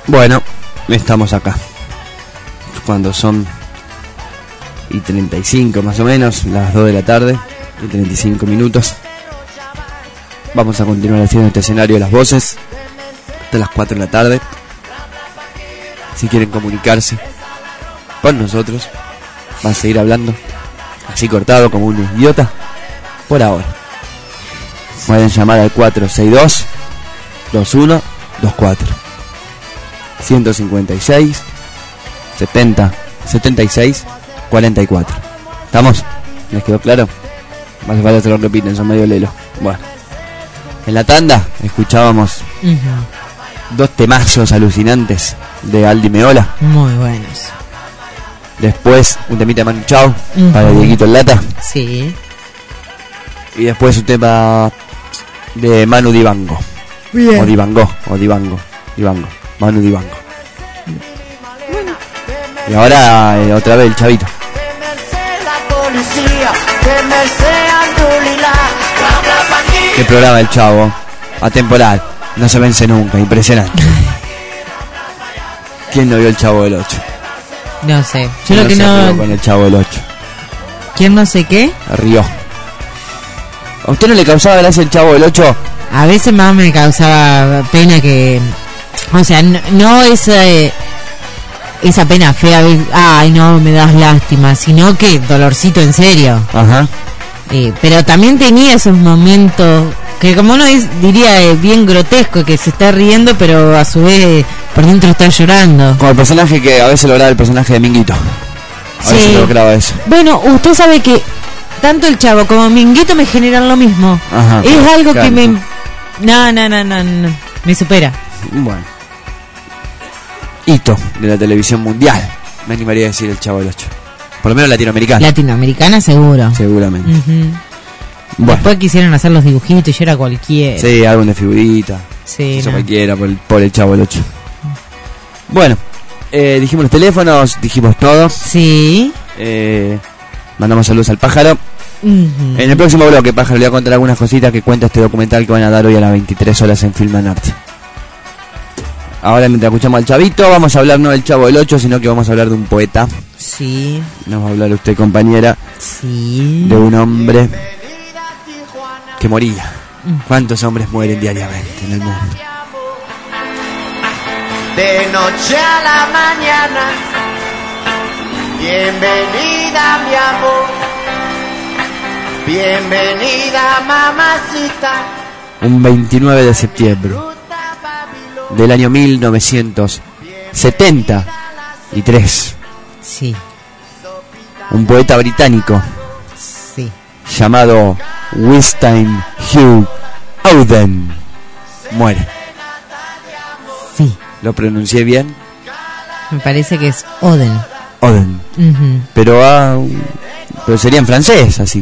Bueno, estamos acá. Cuando son y 35 más o menos, las 2 de la tarde y 35 minutos. Vamos a continuar haciendo este escenario de las voces hasta las 4 de la tarde. Si quieren comunicarse con nosotros, van a seguir hablando así cortado como un idiota por ahora. Pueden llamar al 462 2124 156 70 76 44. ¿Estamos? ¿Les quedó claro? Más de falta se lo repiten, son medio lelo. Bueno, en la tanda escuchábamos dos temazos alucinantes de Aldi Meola. Muy buenos. Después un temita de Manu Chao para Dieguito en Lata. Sí. Y después un tema de Manu Dibango. Bien. O Dibango. Manu Dibango. Bueno. Y ahora otra vez el chavito. Qué programa el Chavo. Atemporal. No se vence nunca. Impresionante. ¿Quién no vio el Chavo del 8? No sé. Yo ¿Quién lo que se no. rió con el Chavo del 8? ¿Quién no sé qué? Rió. ¿A usted no le causaba gracia el Chavo del 8? A veces más me causaba pena que... O sea, no esa pena fea, ay no, me das lástima, sino que dolorcito en serio. Ajá. Pero también tenía esos momentos que como uno diría bien grotesco, que se está riendo pero a su vez por dentro está llorando. Como el personaje que a veces lograba el personaje de Minguito. A veces lograba eso. Bueno, usted sabe que tanto el Chavo como Minguito me generan lo mismo. Ajá, es algo claro. que me... No, me supera. Bueno. Hito de la televisión mundial, me animaría a decir el Chavo del 8. Por lo menos latinoamericana. Latinoamericana seguro. Seguramente. Bueno. Después quisieron hacer los dibujitos y yo era cualquiera. Sí, álbum de figurita. Sí, eso cualquiera por el Chavo del 8. Bueno, dijimos los teléfonos, dijimos todo. Sí. Mandamos saludos al Pájaro. En el próximo bloque, Pájaro, le voy a contar algunas cositas que cuenta este documental que van a dar hoy a las 23 horas en Film and Art. Ahora, mientras escuchamos al Chavito, vamos a hablar no del Chavo del 8, sino que vamos a hablar de un poeta. Sí. Nos va a hablar usted, compañera. Sí. De un hombre que moría. ¿Cuántos hombres mueren diariamente en el mundo? De noche a la mañana, bienvenida mi amor, bienvenida mamacita. Un 29 de septiembre del año 1973. Sí. Un poeta británico. Sí. Llamado Winston Hugh Auden muere. Sí. ¿Lo pronuncié bien? Me parece que es Oden. Oden. Pero sería en francés, así.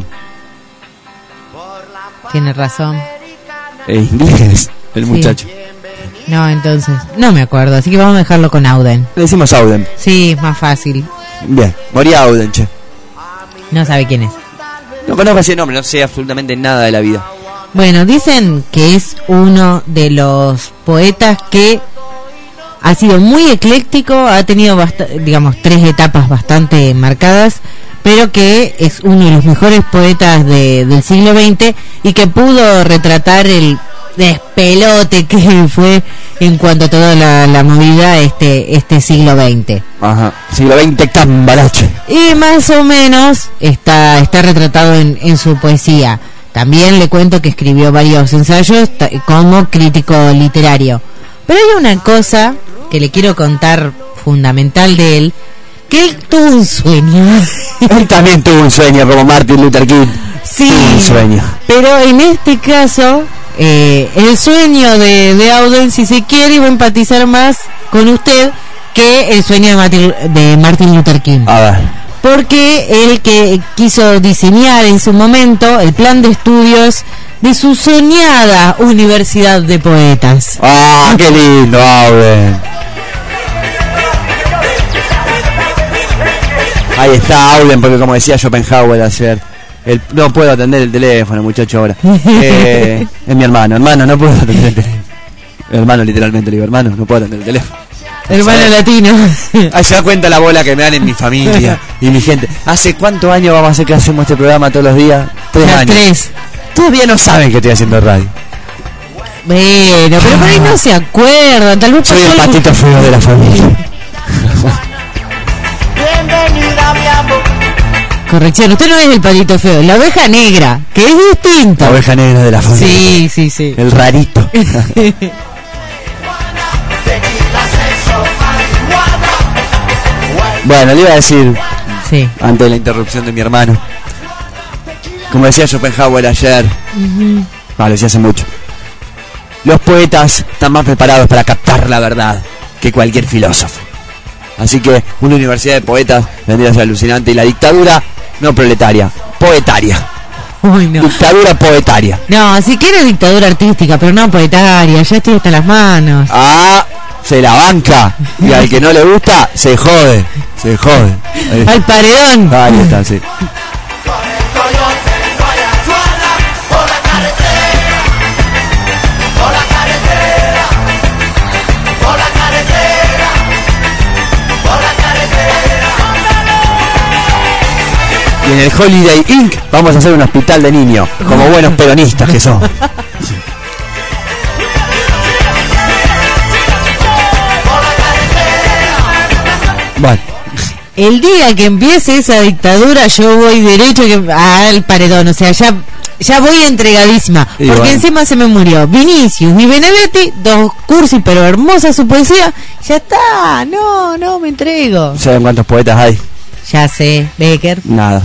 Tiene razón. Es inglés, el muchacho. No, entonces, no me acuerdo, así que vamos a dejarlo con Auden. Le decimos Auden. Sí, es más fácil. Bien, moría Auden, che. No sabe quién es. No conozco ese nombre, no sé absolutamente nada de la vida. Bueno, dicen que es uno de los poetas que ha sido muy ecléctico, ha tenido, digamos, 3 etapas bastante marcadas, pero que es uno de los mejores poetas del siglo XX y que pudo retratar el despelote que fue en cuanto a toda la movida este siglo XX. Ajá, siglo XX cambalache. Y más o menos está retratado en su poesía. También le cuento que escribió varios ensayos como crítico literario. Pero hay una cosa que le quiero contar fundamental de él, que él tuvo un sueño. Él también tuvo un sueño como Martin Luther King. Sí, tuvo un sueño. Pero en este caso, el sueño de Auden, si se quiere, iba a empatizar más con usted que el sueño de Martin Luther King. A ver. Porque él que quiso diseñar en su momento el plan de estudios de su soñada Universidad de Poetas. ¡Ah, qué lindo, Auden! Ahí está Auden, porque como decía Schopenhauer ayer, no puedo atender el teléfono, muchacho, ahora. Es mi hermano, no puedo atender el teléfono. Hermano, literalmente le digo, hermano, no puedo atender el teléfono. Hermano latino. Ahí se da cuenta la bola que me dan en mi familia y mi gente. ¿Hace cuántos años vamos a hacer que hacemos este programa todos los días? 3 años. 3. Todavía no saben que estoy haciendo radio. Bueno, pero por ahí no se acuerdan. Tal vez soy el patito feo de la familia. Bienvenida, mi amor. Corrección, usted no es el patito feo, la oveja negra, que es distinta. La oveja negra de la familia. Sí. El rarito. Bueno, le iba a decir, antes de la interrupción de mi hermano, como decía Schopenhauer ayer, lo decía hace mucho, los poetas están más preparados para captar la verdad que cualquier filósofo. Así que una universidad de poetas vendría a ser alucinante. Y la dictadura, no proletaria, poetaria. Uy, no. Dictadura poetaria. No, si quiere dictadura artística, pero no poetaria, ya estoy hasta las manos. Se la banca. Y al que no le gusta, se jode. Al paredón. Ahí está, sí. Y en el Holiday Inc. vamos a hacer un hospital de niños, como buenos peronistas que son. Bueno. El día que empiece esa dictadura, yo voy derecho al paredón, o sea, ya voy entregadísima. Y porque encima se me murió Vinicius y Benedetti, 2 cursi pero hermosa su poesía. Ya está, no me entrego. ¿Saben cuántos poetas hay? Ya sé, Becker. Nada.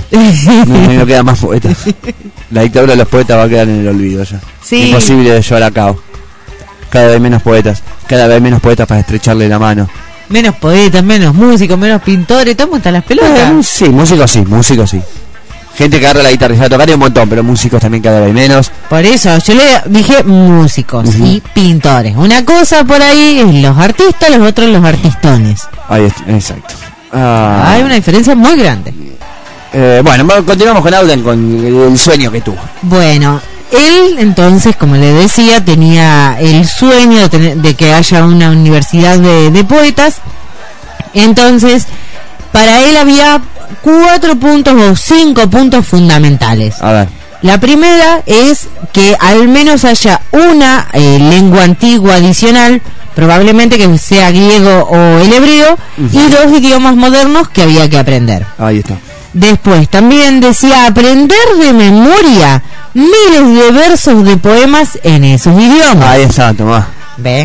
No quedan más poetas. La dictadura de los poetas va a quedar en el olvido ya. Sí. Imposible de llevar a cabo. Cada vez menos poetas para estrecharle la mano. Menos poetas, menos músicos, menos pintores, estamos hasta las pelotas. Sí, músicos sí. Gente que agarra la guitarra y sabe tocar hay un montón, pero músicos también cada vez menos. Por eso, yo le dije músicos y pintores. Una cosa por ahí es los artistas, los otros los artistones. Ahí está, exacto. Hay una diferencia muy grande. Bueno, continuamos con Auden, con el sueño que tuvo. Bueno, él entonces, como le decía, tenía el sueño de que haya una universidad de poetas. Entonces, para él había 4 puntos o 5 puntos fundamentales. A ver. La primera es que al menos haya una lengua antigua adicional, probablemente que sea griego o el hebreo, y 2 idiomas modernos que había que aprender. Ahí está. Después también decía aprender de memoria miles de versos de poemas en esos idiomas. Ahí está, Tomás. ¿Ve?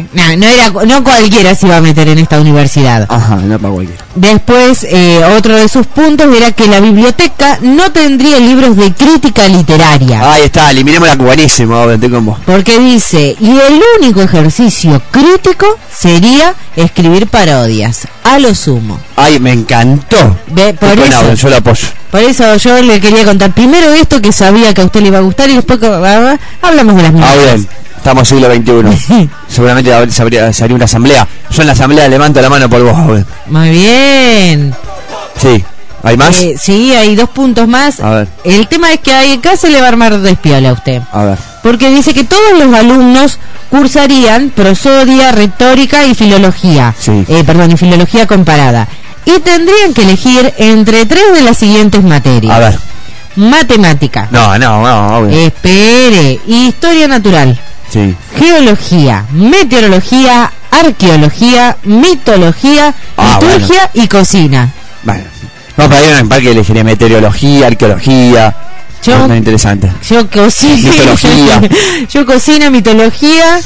No cualquiera se iba a meter en esta universidad. Ajá, no para cualquiera. Después, otro de sus puntos era que la biblioteca no tendría libros de crítica literaria. Ahí está, eliminemos la cubanísima, estoy con vos. Porque dice, y el único ejercicio crítico sería escribir parodias, a lo sumo. Ay, me encantó. Por eso, bueno, yo lo apoyo. Por eso yo le quería contar primero esto que sabía que a usted le iba a gustar y después hablamos de las mismas. Bien. Estamos siglo XXI. Seguramente se haría una asamblea. Yo en la asamblea levanto la mano por vos, Auden. Muy bien. Sí. ¿Hay más? Sí, hay 2 puntos más. A ver. El tema es que acá se le va a armar despiola a usted. A ver. Porque dice que todos los alumnos cursarían prosodia, retórica y filología. Sí. Y filología comparada. Y tendrían que elegir entre 3 de las siguientes materias. A ver. Matemática. No, Auden. Espere. Historia natural. Sí. Geología, meteorología, arqueología, mitología, liturgia y cocina. Bueno, no, para ir en el parque elegiría meteorología, arqueología. Yo, muy interesante. Yo cocina. Mitología. Yo cocina, mitología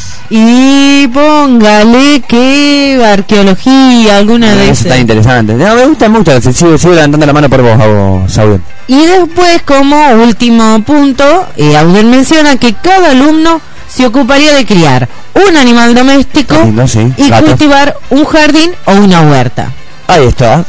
y póngale que arqueología, alguna de esas. Está interesante. No, me gusta mucho. Sigo levantando la mano por vos, Auden. Y después, como último punto, Auden menciona que cada alumno se ocuparía de criar un animal doméstico y gato, cultivar un jardín o una huerta. Ahí está.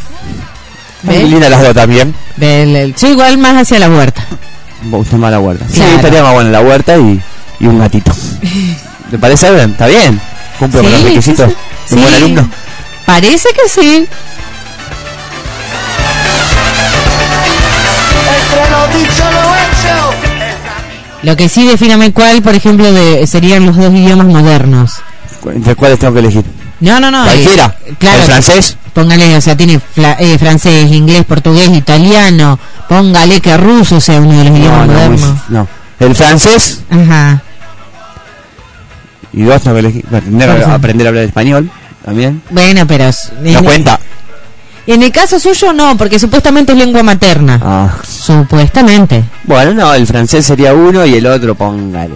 Muy linda las dos también. Yo igual más hacia la huerta. Usted más la huerta. Claro. Sí, estaría más buena la huerta y un gatito. ¿Te parece bien? ¿Está bien? ¿Cumple con los requisitos de un buen alumno? Parece que sí. Lo que sí, defíname cuál, por ejemplo, serían los 2 idiomas modernos. ¿Entre cuáles tengo que elegir? No. Cualquiera. Claro. ¿El francés? Póngale, o sea, tiene francés, inglés, portugués, italiano. Póngale que ruso sea uno de los idiomas modernos. No. El francés. Ajá. Y vos no aprender a hablar español también. Bueno, pero no cuenta. En el caso suyo no, porque supuestamente es lengua materna. Supuestamente. Bueno, no, el francés sería uno y el otro póngale.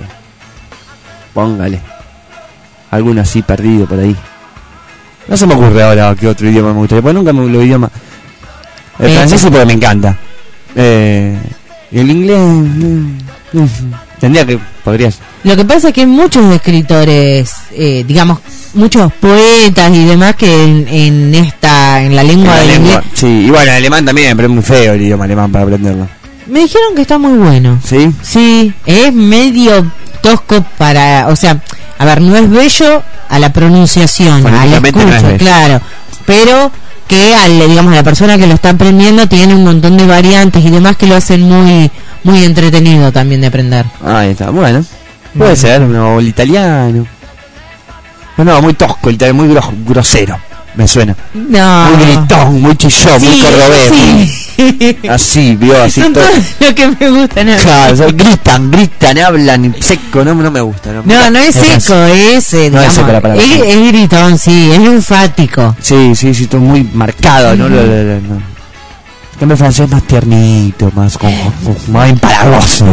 Alguno así perdido por ahí. No se me ocurre ahora qué otro idioma me gustaría, porque nunca me gustó el idioma. El francés sí, porque me encanta. El inglés tendría que, podrías. Lo que pasa es que hay muchos escritores, digamos, muchos poetas y demás que en la lengua del inglés. Sí, y bueno, el alemán también, pero es muy feo el idioma alemán para aprenderlo. Me dijeron que está muy bueno. ¿Sí? Sí, es medio tosco para, o sea, a ver, no es bello a la pronunciación, al escucho, no es claro, pero que digamos, a la persona que lo está aprendiendo tiene un montón de variantes y demás que lo hacen muy muy entretenido también de aprender. Ahí está, bueno. Puede ser, o el italiano. No, muy tosco, el italiano, muy grosero, me suena. No. Muy gritón, muy chillón, muy cordobés. Sí. Así, vio, así son todo. Lo que me gusta, ¿no? Claro, gritan, hablan seco, no me gusta. No es seco, es, no digamos, es seco la palabra. Es gritón, sí, es enfático. Sí, todo muy marcado, ¿no? El cambio francés más tiernito, más como más empalagoso.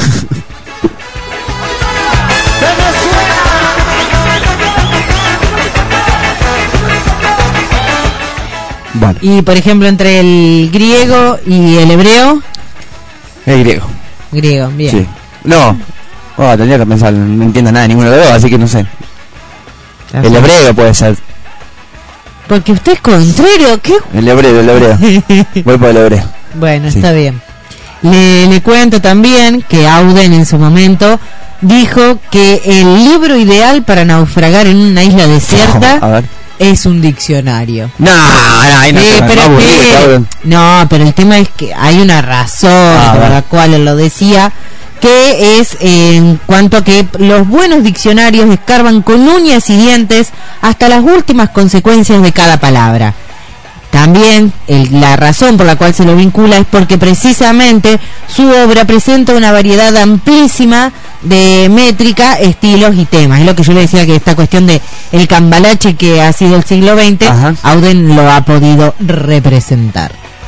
Bueno. Y por ejemplo, entre el griego y el hebreo. El griego. Griego, bien. Sí. No, tendría que pensar, no entiendo nada de ninguno de los dos, así que no sé. El hebreo puede ser. Porque usted es contrario, ¿qué? El hebreo. Voy por el hebreo. Bueno, sí. Está bien. Le cuento también que Auden en su momento dijo que el libro ideal para naufragar en una isla desierta es un diccionario. No, pero el tema es que hay una razón por la cual él lo decía, que es en cuanto a que los buenos diccionarios escarban con uñas y dientes hasta las últimas consecuencias de cada palabra. También la razón por la cual se lo vincula es porque precisamente su obra presenta una variedad amplísima de métrica, estilos y temas. Es lo que yo le decía, que esta cuestión de el cambalache que ha sido el siglo XX, Auden lo ha podido representar.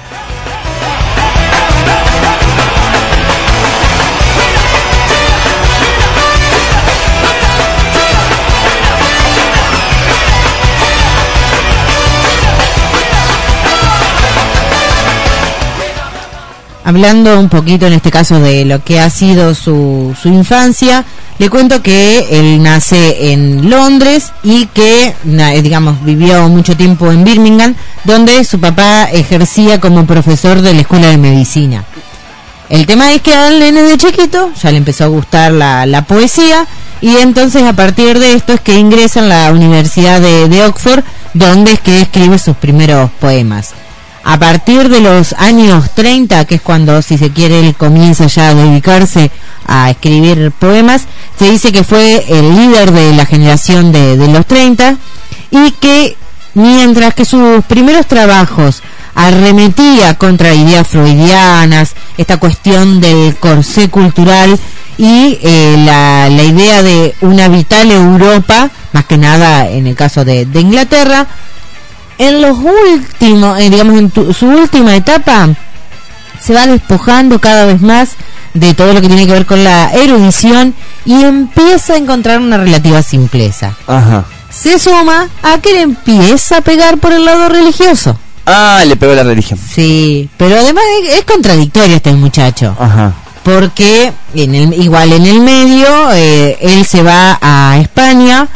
Hablando un poquito en este caso de lo que ha sido su infancia, le cuento que él nace en Londres y que, digamos, vivió mucho tiempo en Birmingham, donde su papá ejercía como profesor de la escuela de medicina. El tema es que al nene de chiquito ya le empezó a gustar la poesía, y entonces a partir de esto es que ingresa en la Universidad de Oxford, donde es que escribe sus primeros poemas. A partir de los años 30, que es cuando, si se quiere, él comienza ya a dedicarse a escribir poemas, se dice que fue el líder de la generación de los 30, y que mientras que sus primeros trabajos arremetía contra ideas freudianas, esta cuestión del corsé cultural y la idea de una vital Europa, más que nada en el caso de Inglaterra, en los últimos, digamos, en su última etapa, se va despojando cada vez más de todo lo que tiene que ver con la erudición y empieza a encontrar una relativa simpleza. Se suma a que le empieza a pegar por el lado religioso. Le pegó la religión. Sí, pero además es contradictorio este muchacho. Porque igual en el medio, él se va a España.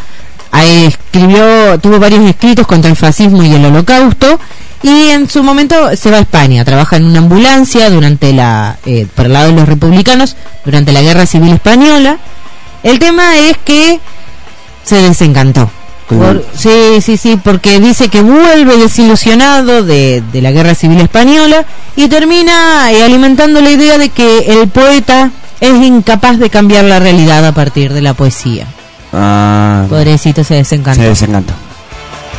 Tuvo varios escritos contra el fascismo y el holocausto, y en su momento se va a España, trabaja en una ambulancia durante por el lado de los republicanos durante la Guerra Civil Española. El tema es que se desencantó. Sí, porque dice que vuelve desilusionado de la Guerra Civil Española y termina alimentando la idea de que el poeta es incapaz de cambiar la realidad a partir de la poesía. Pobrecito, se desencantó.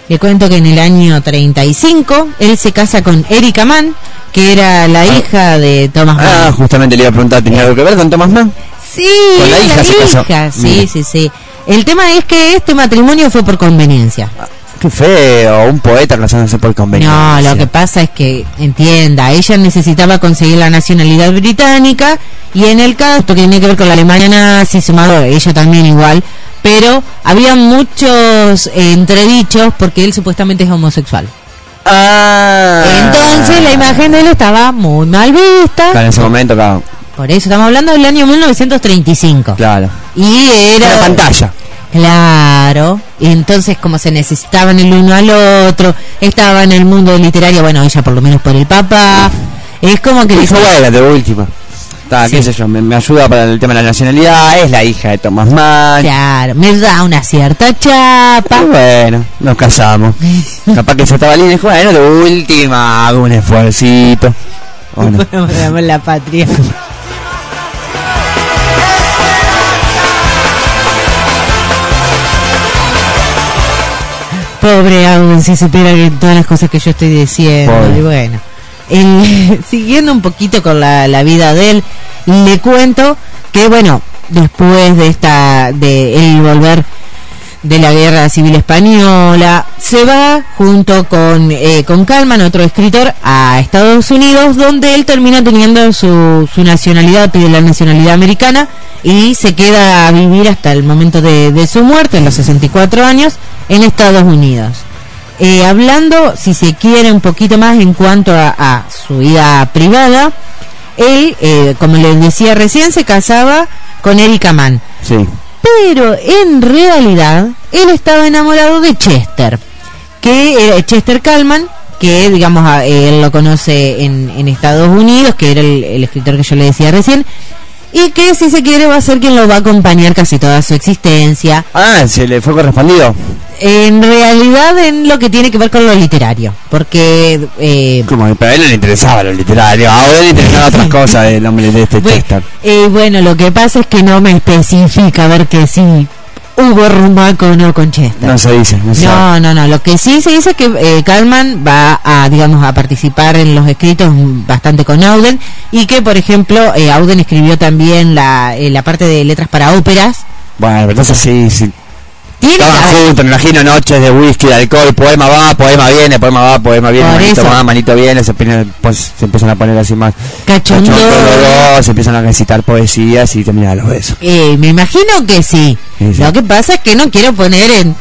Le cuento que en el año 35 él se casa con Erika Mann, que era la hija de Thomas Mann. Ah, justamente le iba a preguntar, ¿tenía algo que ver con Thomas Mann? Sí, con la hija se casó. Sí. El tema es que este matrimonio fue por conveniencia. Qué feo, un poeta casándose por conveniencia. No, lo que pasa es que, entienda, ella necesitaba conseguir la nacionalidad británica, y en el caso, que tiene que ver con la Alemania nazi, sumado ella también igual, pero había muchos entredichos porque él supuestamente es homosexual. Entonces la imagen de él estaba muy mal vista. Claro, en ese momento, claro. Por eso estamos hablando del año 1935. Claro. Y era una pantalla. Claro, y entonces como se necesitaban el uno al otro, estaba en el mundo literario, bueno, ella por lo menos por el papá, es como que... Dijo, bueno, de última. Qué sé yo, me ayuda para el tema de la nacionalidad, es la hija de Thomas Mann. Claro, me da una cierta chapa. Y bueno, nos casamos. Capaz que se estaba lindo y dijo, bueno, de última, hago un esfuercito. Bueno. La patria. Pobre Auden, si supiera que todas las cosas que yo estoy diciendo. Pobre. Y bueno, siguiendo un poquito con la vida de él, le cuento que bueno, después de él volver de la Guerra Civil Española, se va junto con Kalman, otro escritor, a Estados Unidos, donde él termina teniendo su nacionalidad, pide la nacionalidad americana, y se queda a vivir hasta el momento de su muerte, en los 64 años, en Estados Unidos. Hablando, si se quiere, un poquito más en cuanto a su vida privada, él, como les decía recién, se casaba con Erika Mann. Sí. Pero en realidad él estaba enamorado de Chester, que era Chester Kalman, que digamos él lo conoce en Estados Unidos, que era el escritor que yo le decía recién, y que si se quiere va a ser quien lo va a acompañar casi toda su existencia. Ah, ¿se le fue correspondido? En realidad en lo que tiene que ver con lo literario, porque... ¿Cómo? Pero a él no le interesaba lo literario, a él le interesaban otras cosas el hombre de este Chester. Bueno, lo que pasa es que no me especifica, a ver que sí hubo rumaco o no con Chester. No se dice, no, lo que sí se dice es que Kalman va a, digamos, a participar en los escritos bastante con Auden, y que, por ejemplo, Auden escribió también la parte de letras para óperas. Bueno, entonces sí. Estaban juntos, me imagino, noches de whisky, de alcohol, poema va, poema viene, manito viene, se empiezan a poner así más cachondo, se empiezan a recitar poesías y terminan los besos. Me imagino que sí. Lo que pasa es que no quiero poner en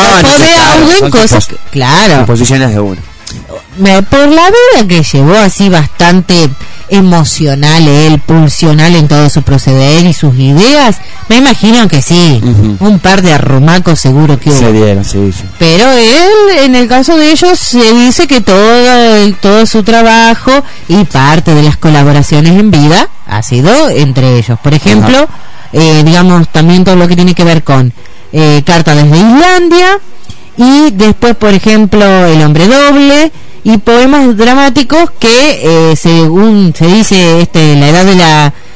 cosas, claro, posiciones de uno. Por la vida que llevó así bastante emocional, pulsional en todo su proceder y sus ideas, me imagino que sí, un par de arrumacos seguro que hubo. Se dieron, sí. Pero él, en el caso de ellos, se dice que todo su trabajo y parte de las colaboraciones en vida ha sido entre ellos. Por ejemplo, digamos, también todo lo que tiene que ver con Carta desde Islandia, y después, por ejemplo, El hombre doble, y poemas dramáticos que según se dice la edad de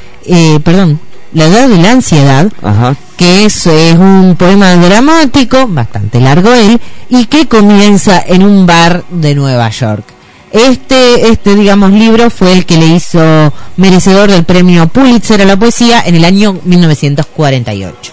la edad de la ansiedad. Ajá. Que es un poema dramático bastante largo y que comienza en un bar de Nueva York. Digamos, libro fue el que le hizo merecedor del premio Pulitzer a la poesía en el año 1948.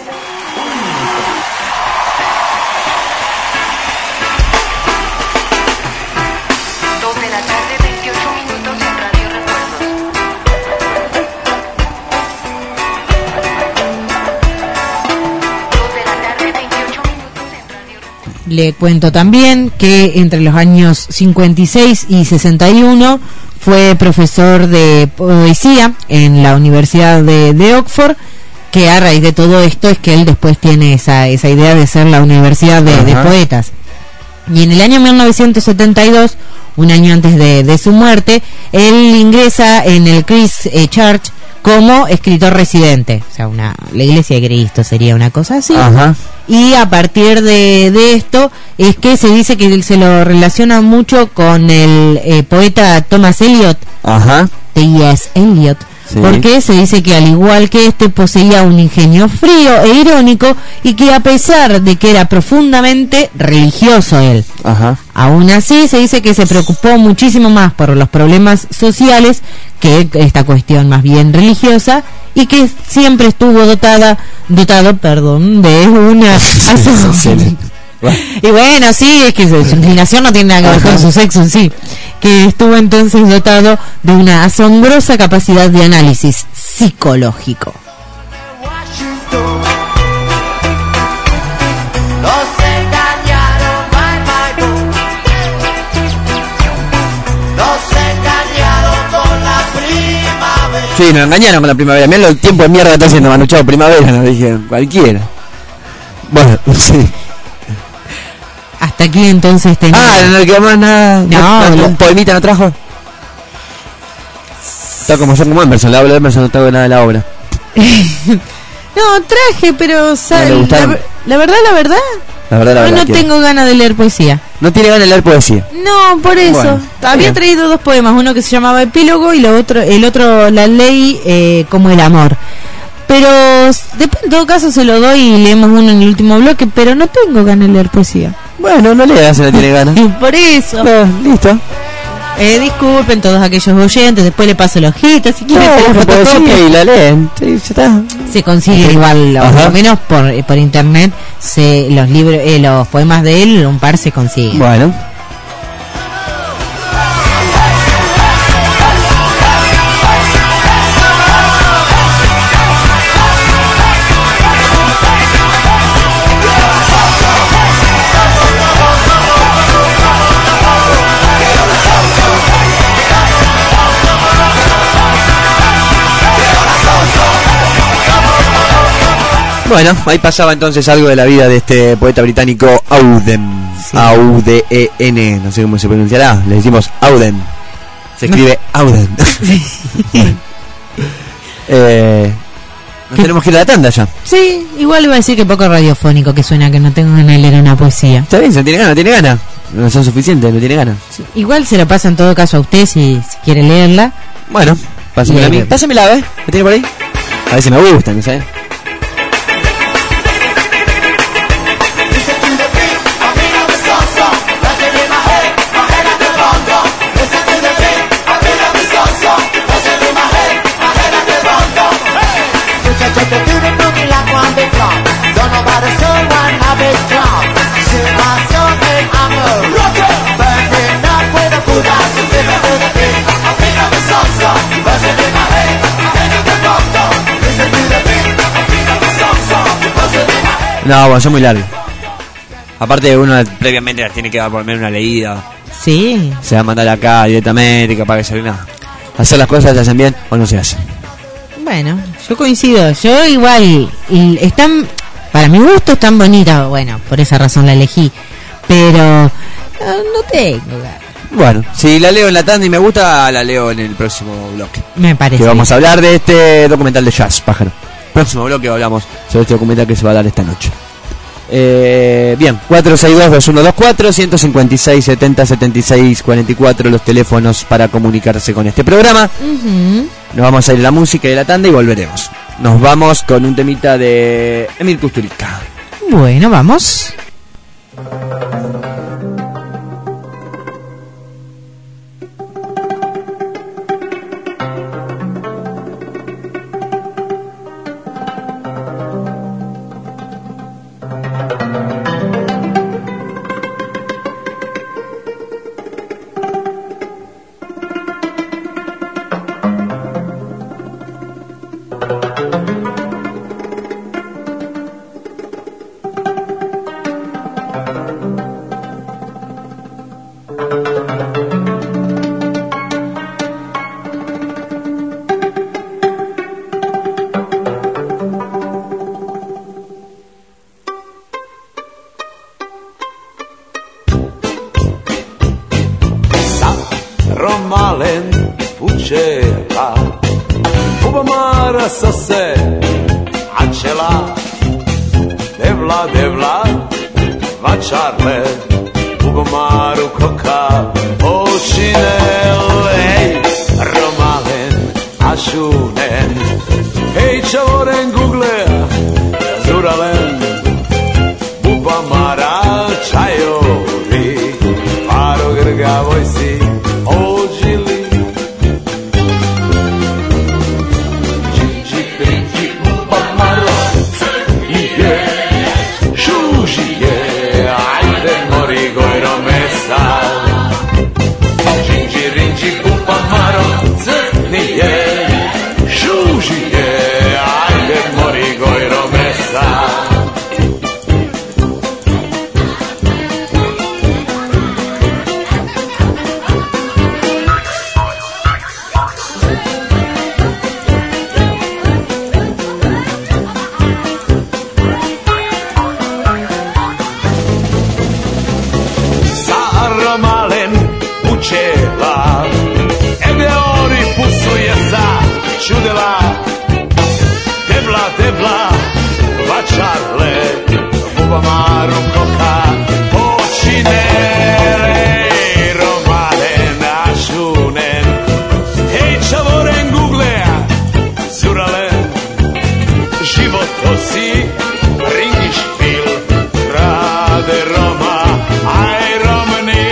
Le cuento también que entre los años 56 y 61 fue profesor de poesía en la Universidad de Oxford, que a raíz de todo esto es que él después tiene esa idea de ser la universidad de poetas. Y en el año 1972, un año antes de su muerte, él ingresa en el Christ Church como escritor residente, o sea, la Iglesia de Cristo sería una cosa así. Ajá. Y a partir de esto es que se dice que él se lo relaciona mucho con el poeta Thomas Eliot. Ajá. T.S. Eliot. Sí. Porque se dice que al igual que este poseía un ingenio frío e irónico y que a pesar de que era profundamente religioso él, aún así se dice que se preocupó muchísimo más por los problemas sociales que esta cuestión más bien religiosa y que siempre estuvo dotado de una y bueno, sí, es que su inclinación no tiene nada que ver con su sexo en sí, que estuvo entonces dotado de una asombrosa capacidad de análisis psicológico. Sí, nos engañaron con la primavera. Mirá el tiempo de mierda que está haciendo Manu Chao, primavera, nos dijeron, cualquiera. Bueno, sí. Hasta aquí entonces tenemos. No le quedó más nada. No, un poemita no trajo. Está como yo como Emerson, le hablo de Emerson, no trago nada de la obra. No, traje, pero la verdad no tengo ganas de leer poesía. ¿No tiene ganas de leer poesía? No, por eso. Bueno, había traído 2 poemas, uno que se llamaba Epílogo y el otro La Ley como el amor. Pero después en todo caso se lo doy y leemos uno en el último bloque, pero no tengo ganas de leer poesía. Bueno, no leas si no tiene ganas. Por eso. Listo. Disculpen todos aquellos oyentes, después le paso la hojita si quieren. Y la leen. Sí, ya está. Se consigue igual, por lo menos por internet, los libros, los poemas de él, un par se consiguen. Bueno. Bueno, ahí pasaba entonces algo de la vida de este poeta británico Auden. Sí. A-U-D-E-N, no sé cómo se pronunciará, le decimos Auden. Se escribe Auden. Nos tenemos que ir a la tanda ya. Sí, igual iba a decir que poco radiofónico que suena, que no tengo ganas de leer una poesía. Está bien, no tiene ganas. No son suficientes, no tiene ganas. Sí, igual se lo pasa en todo caso a usted si quiere leerla. Bueno, pásamela a mí. Pásamela, ¿ves? ¿Me tiene por ahí? A ver si me gusta, no sé. No, bueno, son muy largos. Aparte uno previamente las tiene que dar por lo menos una leída. Sí. Se va a mandar acá directamente, capaz que se nada. Hacer las cosas se hacen bien o no se hacen. Bueno, yo coincido. Yo igual, están, para mi gusto están bonitas. Bueno, por esa razón la elegí. Pero no tengo ganas. Bueno, si la leo en la tanda y me gusta, la leo en el próximo bloque. Me parece. Que vamos a hablar de este documental de jazz, pájaro. Próximo bloque hablamos sobre este documental que se va a dar esta noche. Bien, 462-2124, 156 70 76 44, los teléfonos para comunicarse con este programa. Nos vamos a ir a la música de la tanda y volveremos. Nos vamos con un temita de Emil Kusturica. Bueno, vamos. Ašunen, hej čavoren Google, Zuralen, Buba Mara, Čajori, Paro Grga Vojsi, Ođili. Čiči, priči, Buba Maro, Crnije, Žužije, ajde mori gojro mesa. Čiči, riči, Buba Maro, Crnije, Žužije, ajde mori gojro mesa. Saromalen učela, Edeori pusuje sa čudela, debla, debla, vačarle, Buba Maru koka, počinele, Romalen, Ašunen, hej čavoren Googlea, Zuralen, život osi, ringišpil, rade Roma, aj Romni.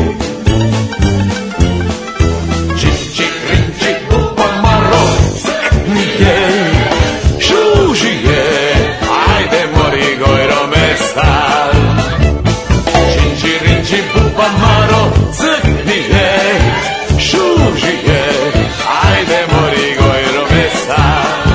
Čiči, rinči, Buba Maro, Crnije, Žužije, ajde mori gojro mesa. Čiči, rinči, Buba Maro, Crnije, Žužije, ajde mori gojro mesa.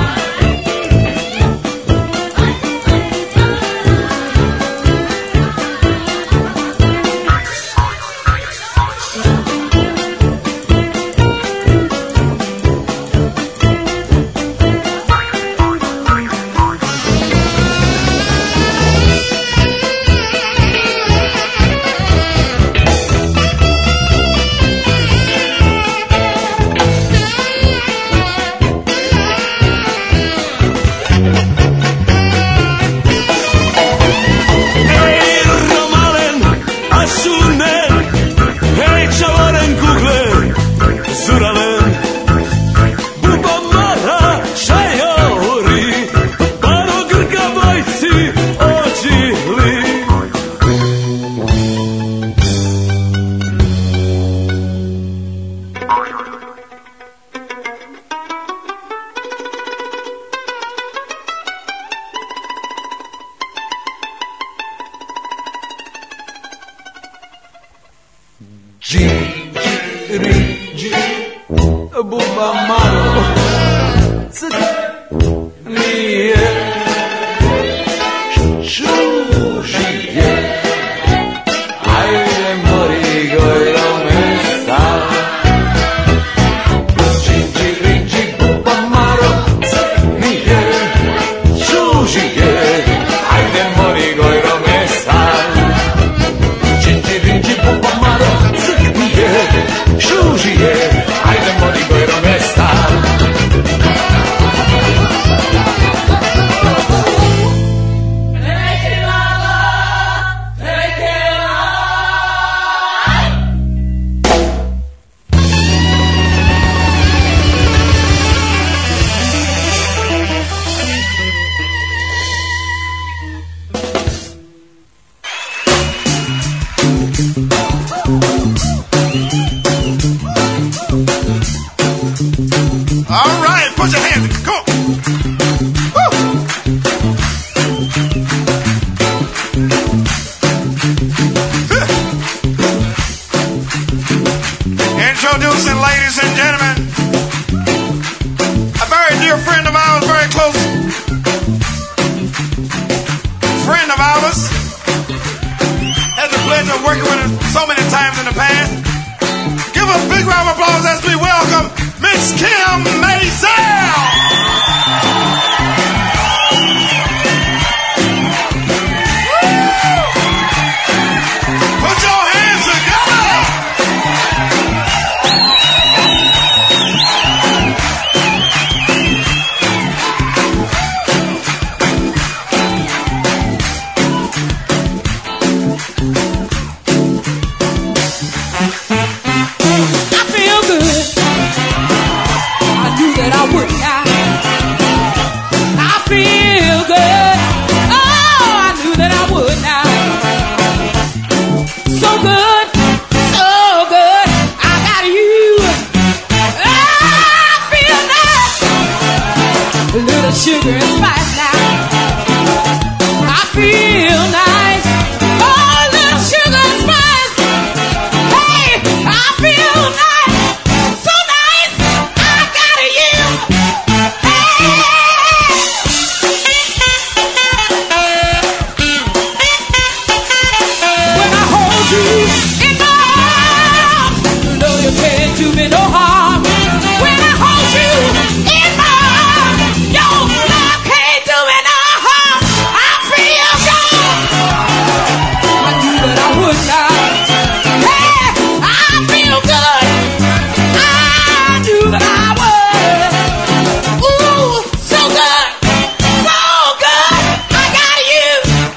Hej Romalen, Ašunen, hej čavoren Google, Zuralen, Buba Mara, Čajori, Paro Grga Vojsi, Ođili. Dži, Buba Maro, Crnije, Žužije, ajde mori gojro mesa. Dži, Buba Maro, Crnije, Žužije, ajde mori gojro mesa. Dži, Buba Maro, Crnije, Žužije, ajde mori gojro mesa. All right, put your hands. Go. Woo. Introducing, ladies and gentlemen, a very dear friend of ours, very close friend of ours. Had the pleasure of working with him so many times in the past. Give a big round of applause as we welcome Miss Kim Maisel. Put your hands together. Sugar and spice now. I feel nice. Oh, little sugar and spice. Hey, I feel nice. So nice. I got you. When I hold you in my arms, you know you can't do me no harm. When I hold you in my arms, your love can't do me no harm. I feel good. I knew that I would not. Hey, I feel good. I knew that I would. Ooh, so good. So good. I got you.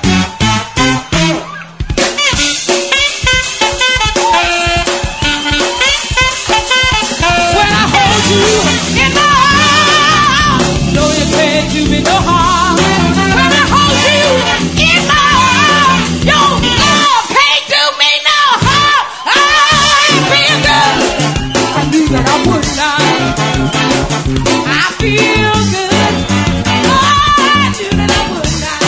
When I hold you in my arms, no, you can't do me no harm. When I hold you in my arms, your love can't do me no harm. I feel good. I knew that I would not. I feel good. Oh, I knew that I would not.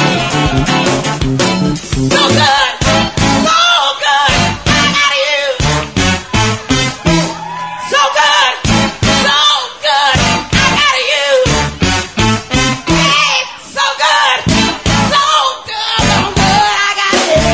So good. So good. I got you. So good. So good. I got you. Hey, so good. So good. So good. I got you.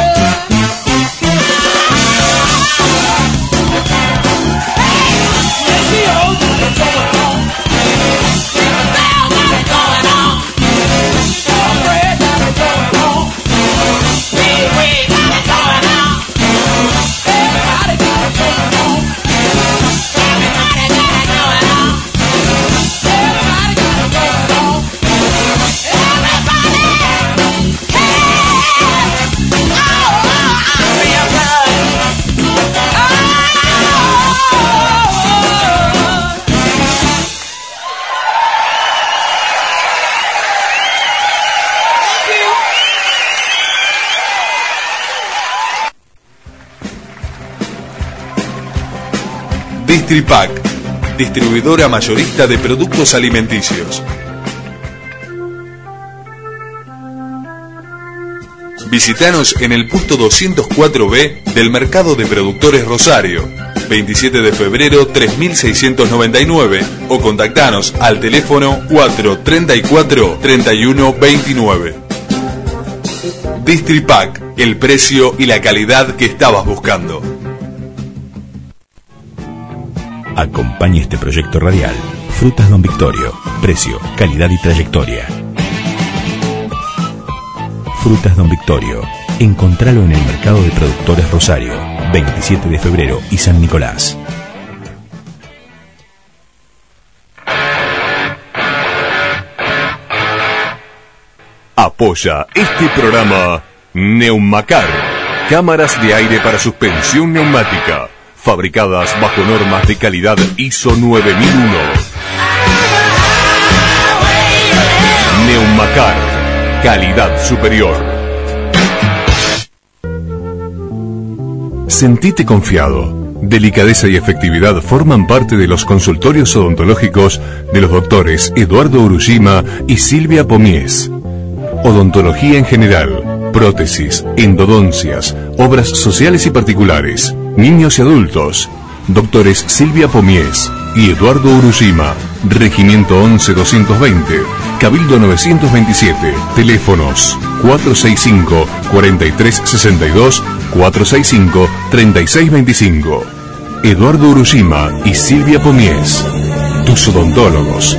Hey, let's see all that's going on. Now got it going on. Fred got it going on. We got it going on. Everybody got it going on. Everybody got it going on. Everybody got it going on. Everybody. Hey. Oh, I feel good. Distripac, distribuidora mayorista de productos alimenticios. Visítanos en el puesto 204B del Mercado de Productores Rosario, 27 de febrero 3699, o contactanos al teléfono 434-3129. Distripac, el precio y la calidad que estabas buscando. Acompaña este proyecto radial. Frutas Don Victorio. Precio, calidad y trayectoria. Frutas Don Victorio. Encontralo en el Mercado de Productores Rosario, 27 de febrero y San Nicolás. Apoya este programa Neumacar, cámaras de aire para suspensión neumática, fabricadas bajo normas de calidad ISO 9001. Neumacar, calidad superior. Sentite confiado. Delicadeza y efectividad forman parte de los consultorios odontológicos de los doctores Eduardo Urushima y Silvia Pomies. Odontología en general, prótesis, endodoncias, obras sociales y particulares, niños y adultos. Doctores Silvia Pomies y Eduardo Urushima. Regimiento 11220, Cabildo 927. Teléfonos 465-4362, 465-3625. Eduardo Urushima y Silvia Pomies, tus odontólogos.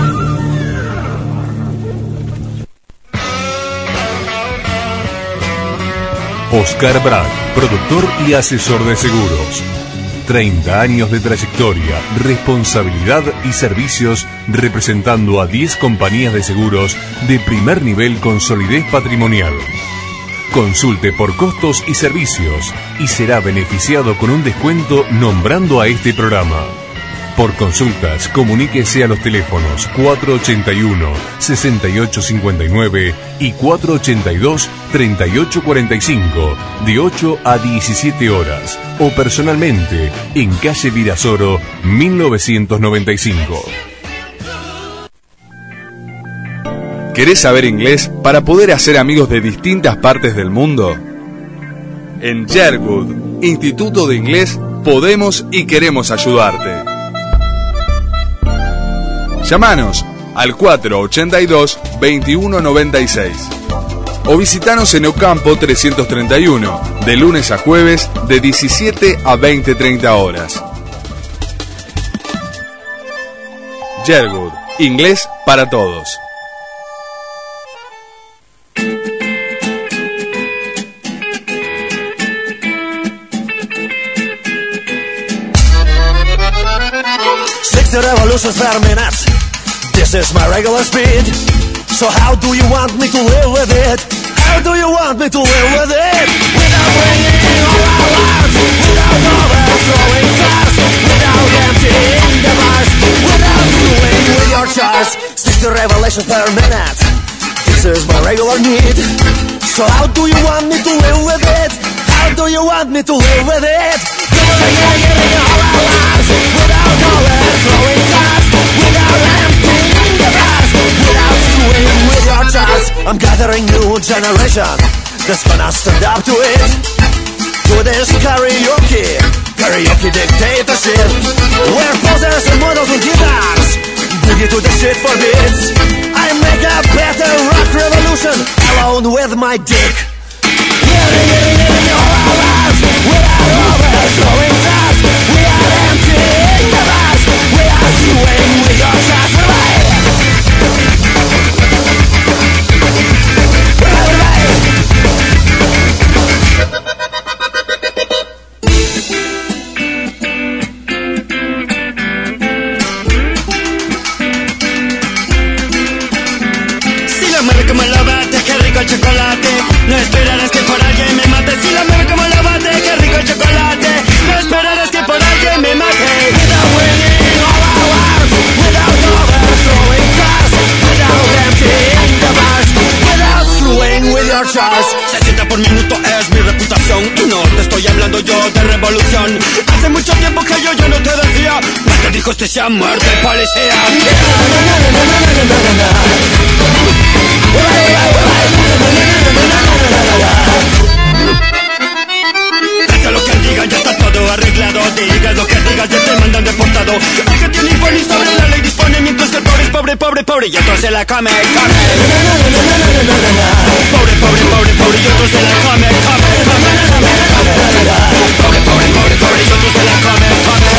Oscar Brad, productor y asesor de seguros. 30 años de trayectoria, responsabilidad y servicios representando a 10 compañías de seguros de primer nivel con solidez patrimonial. Consulte por costos y servicios y será beneficiado con un descuento nombrando a este programa. Por consultas, comuníquese a los teléfonos 481-6859 y 482-3845, de 8 a 17 horas, o personalmente en calle Virasoro, 1995. ¿Querés saber inglés para poder hacer amigos de distintas partes del mundo? En Sherwood, Instituto de Inglés, podemos y queremos ayudarte. Llámanos al 482-2196 o visitanos en Ocampo 331, de lunes a jueves de 17 a 20:30 horas. Sherwood, inglés para todos. The revolution's per minute. This is my regular speed. So how do you want me to live with it? How do you want me to live with it? Without ringing all our lives, without overthrowing cars, without emptying the bars, without doing with your chars. 60 revelations per minute. This is my regular need. So how do you want me to live with it? How do you want me to live with it? Ringing all our lives, without overthrowing cars, without emptying the bars, without doing with your chars. I'm gathering new generation that's gonna stand up to it. To this karaoke dictatorship, where posers and models with guitars boogie to the shit for beats. I make a better rock revolution alone with my dick. We're living all our lives without overthrowing cars, without emptying the bars, without doing with your chars. El chocolate, no esperarás que por alguien me mate. Si la mueve como la bate, qué rico el chocolate. No esperarás que por alguien me mate. Without winning all our lives, without overthrowing cars, without emptying the bars, without screwing with your chars. 60 por minuto es mi reputación y no te estoy hablando yo de revolución. Hace mucho tiempo que yo no te decía, más te dijo este sea muerte policía. Hasta lo que digan ya está todo arreglado. Digas lo que digas ya te mandan deportado. El que tiene impone sobre la ley dispone, mientras que el pobre es pobre, pobre, pobre y otro se la come, come. Pobre, pobre, pobre, pobre y otro se la come, come, come. Pobre, pobre, pobre, pobre y otro se la come, come.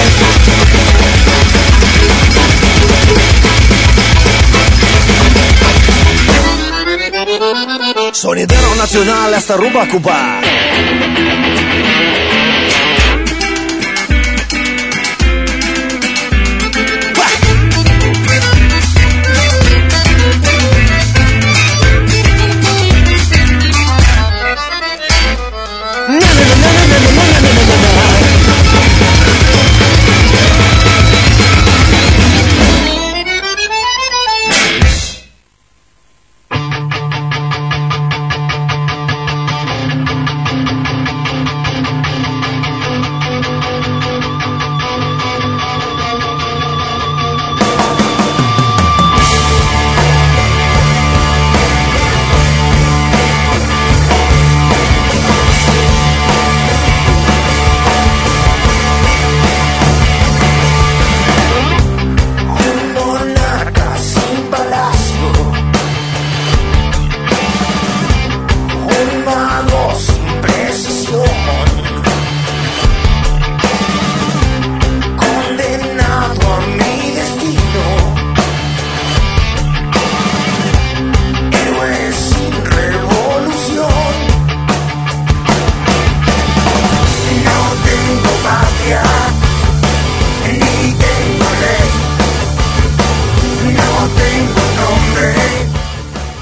Sonidero nacional hasta Rumba Cuba.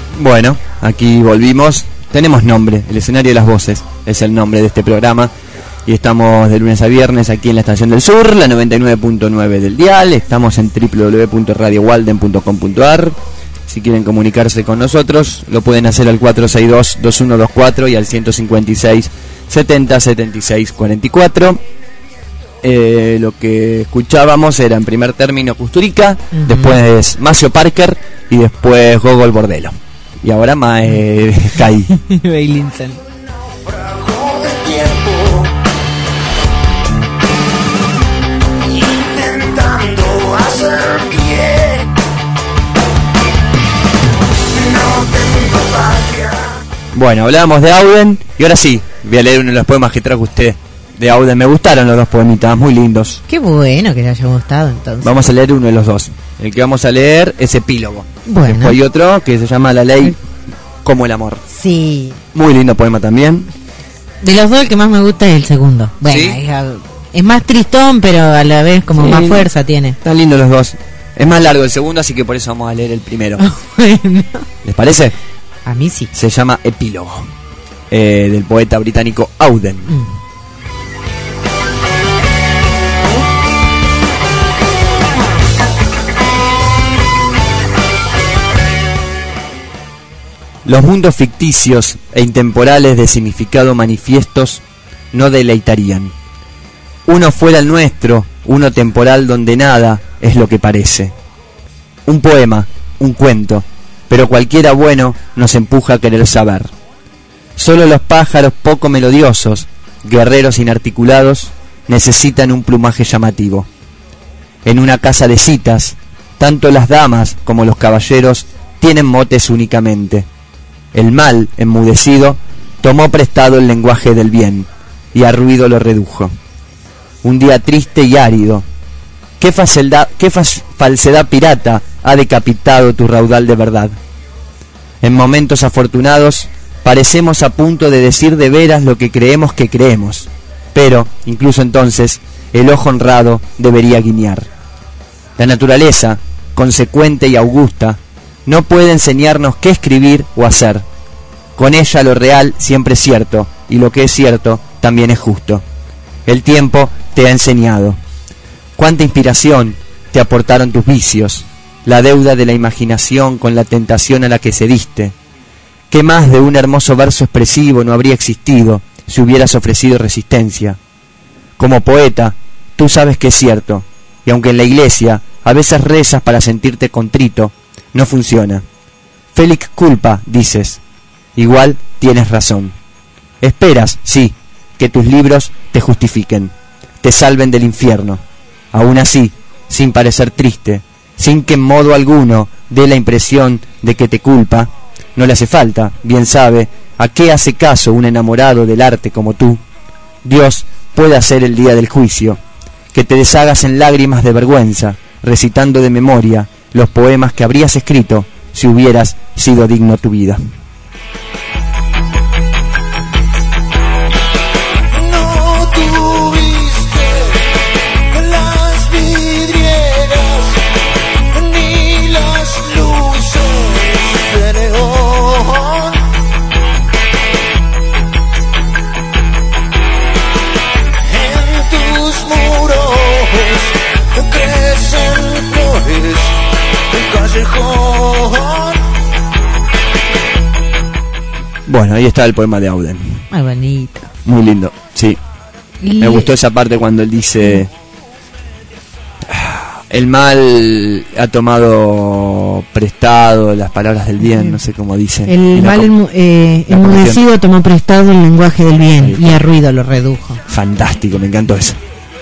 Bueno, aquí volvimos. Tenemos nombre, el escenario de las voces es el nombre de este programa. Y estamos de lunes a viernes aquí en la Estación del Sur, la 99.9 del dial. Estamos en www.radiowalden.com.ar. Si quieren comunicarse con nosotros, lo pueden hacer al 462-2124 y al 156-70-76-44. Lo que escuchábamos era en primer término Kusturica, después Macio Parker y después Gogol Bordello. Y ahora Kai Bailinson. Intentando hacer pie. Bueno, hablábamos de Auden y ahora sí, voy a leer uno de los poemas que trajo usted de Auden. Me gustaron los dos poemitas, muy lindos. Qué bueno que le haya gustado entonces. Vamos a leer uno de los dos. El que vamos a leer es Epílogo. Bueno. Después hay otro que se llama La ley como el amor. Sí. Muy lindo poema también. De los dos el que más me gusta es el segundo. Bueno, ¿sí? Es más tristón, pero a la vez como más fuerza tiene. Están lindos los dos. Es más largo el segundo, así que por eso vamos a leer el primero. Bueno. ¿Les parece? A mí sí. Se llama Epílogo, del poeta británico Auden. Los mundos ficticios e intemporales de significado manifiestos no deleitarían. Uno fuera el nuestro, uno temporal donde nada es lo que parece. Un poema, un cuento, pero cualquiera bueno nos empuja a querer saber. Solo los pájaros poco melodiosos, guerreros inarticulados, necesitan un plumaje llamativo. En una casa de citas, tanto las damas como los caballeros tienen motes únicamente. El mal, enmudecido, tomó prestado el lenguaje del bien, y a ruido lo redujo. Un día triste y árido, ¿qué falsedad pirata ha decapitado tu raudal de verdad? En momentos afortunados, parecemos a punto de decir de veras lo que creemos que creemos, pero, incluso entonces, el ojo honrado debería guiñar. La naturaleza, consecuente y augusta, no puede enseñarnos qué escribir o hacer. Con ella lo real siempre es cierto, y lo que es cierto también es justo. El tiempo te ha enseñado. Cuánta inspiración te aportaron tus vicios, la deuda de la imaginación con la tentación a la que cediste. ¿Qué más de un hermoso verso expresivo no habría existido si hubieras ofrecido resistencia? Como poeta, tú sabes que es cierto, y aunque en la iglesia a veces rezas para sentirte contrito, no funciona. Felix culpa, dices. Igual tienes razón. Esperas, sí, que tus libros te justifiquen, te salven del infierno. Aún así, sin parecer triste, sin que en modo alguno dé la impresión de que te culpa, no le hace falta, bien sabe, a qué hace caso un enamorado del arte como tú. Dios puede hacer el día del juicio, que te deshagas en lágrimas de vergüenza, recitando de memoria los poemas que habrías escrito si hubieras sido digno tu vida. Bueno, ahí está el poema de Auden. Muy bonito. Muy lindo, sí. Me gustó esa parte cuando él dice: el mal ha tomado prestado las palabras del bien, no sé cómo dice. El mal enmudecido tomó prestado el lenguaje del bien y a ruido lo redujo. Fantástico, me encantó eso.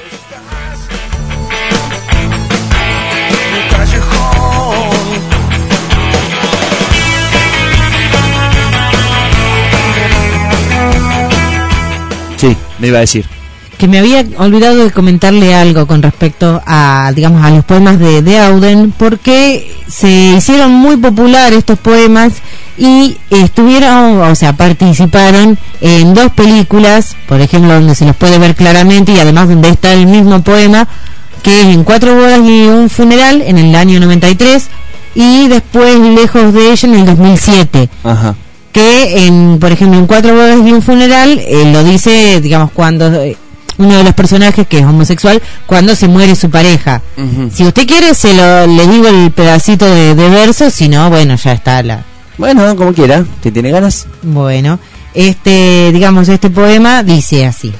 Sí, me iba a decir que me había olvidado de comentarle algo con respecto a, digamos, a los poemas de Auden, porque se hicieron muy populares estos poemas y participaron en dos películas, por ejemplo, donde se los puede ver claramente y además donde está el mismo poema, que es en 4 bodas y un funeral en el año 93 y después Lejos de ella en el 2007. Ajá. Que por ejemplo en 4 bodas y un funeral lo dice, digamos, cuando uno de los personajes que es homosexual cuando se muere su pareja. Si usted quiere le digo el pedacito de verso, si no, bueno, ya está Bueno, como quiera, si tiene ganas. Bueno, este poema dice así.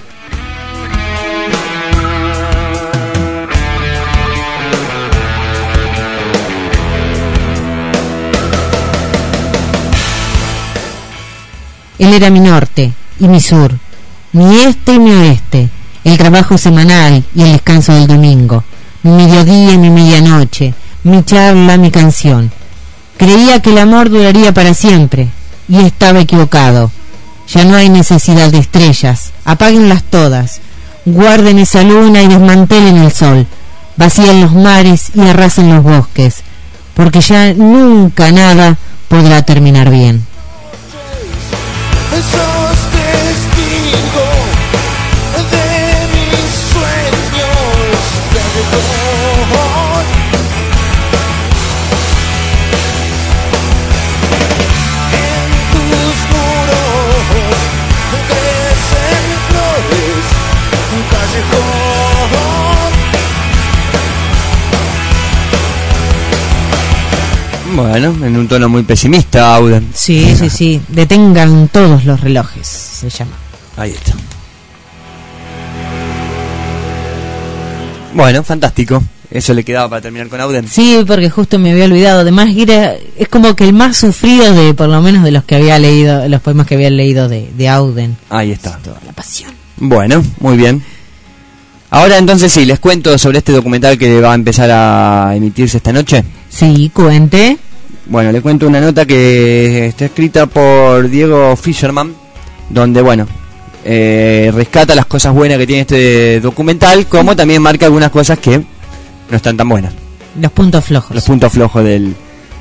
Él era mi norte y mi sur, mi este y mi oeste, el trabajo semanal y el descanso del domingo, mi mediodía y mi medianoche, mi charla, mi canción. Creía que el amor duraría para siempre, y estaba equivocado. Ya no hay necesidad de estrellas, apáguenlas todas, guarden esa luna y desmantelen el sol, vacíen los mares y arrasen los bosques, porque ya nunca nada podrá terminar bien. Sos testigo de mis sueños de amor. En tus muros crecen flores, un callejón. Bueno, en un tono muy pesimista, Auden. Sí. Detengan todos los relojes, se llama. Ahí está. Bueno, fantástico. Eso le quedaba para terminar con Auden. Sí, porque justo me había olvidado. Además, es como que el más sufrido de, por lo menos, de los que había leído, los poemas que había leído de Auden. Ahí está. Toda la pasión. Bueno, muy bien. Ahora entonces sí, les cuento sobre este documental que va a empezar a emitirse esta noche. Sí, cuente. Bueno, le cuento una nota que está escrita por Diego Fisherman, donde, rescata las cosas buenas que tiene este documental, como también marca algunas cosas que no están tan buenas. Los puntos flojos. Los puntos flojos de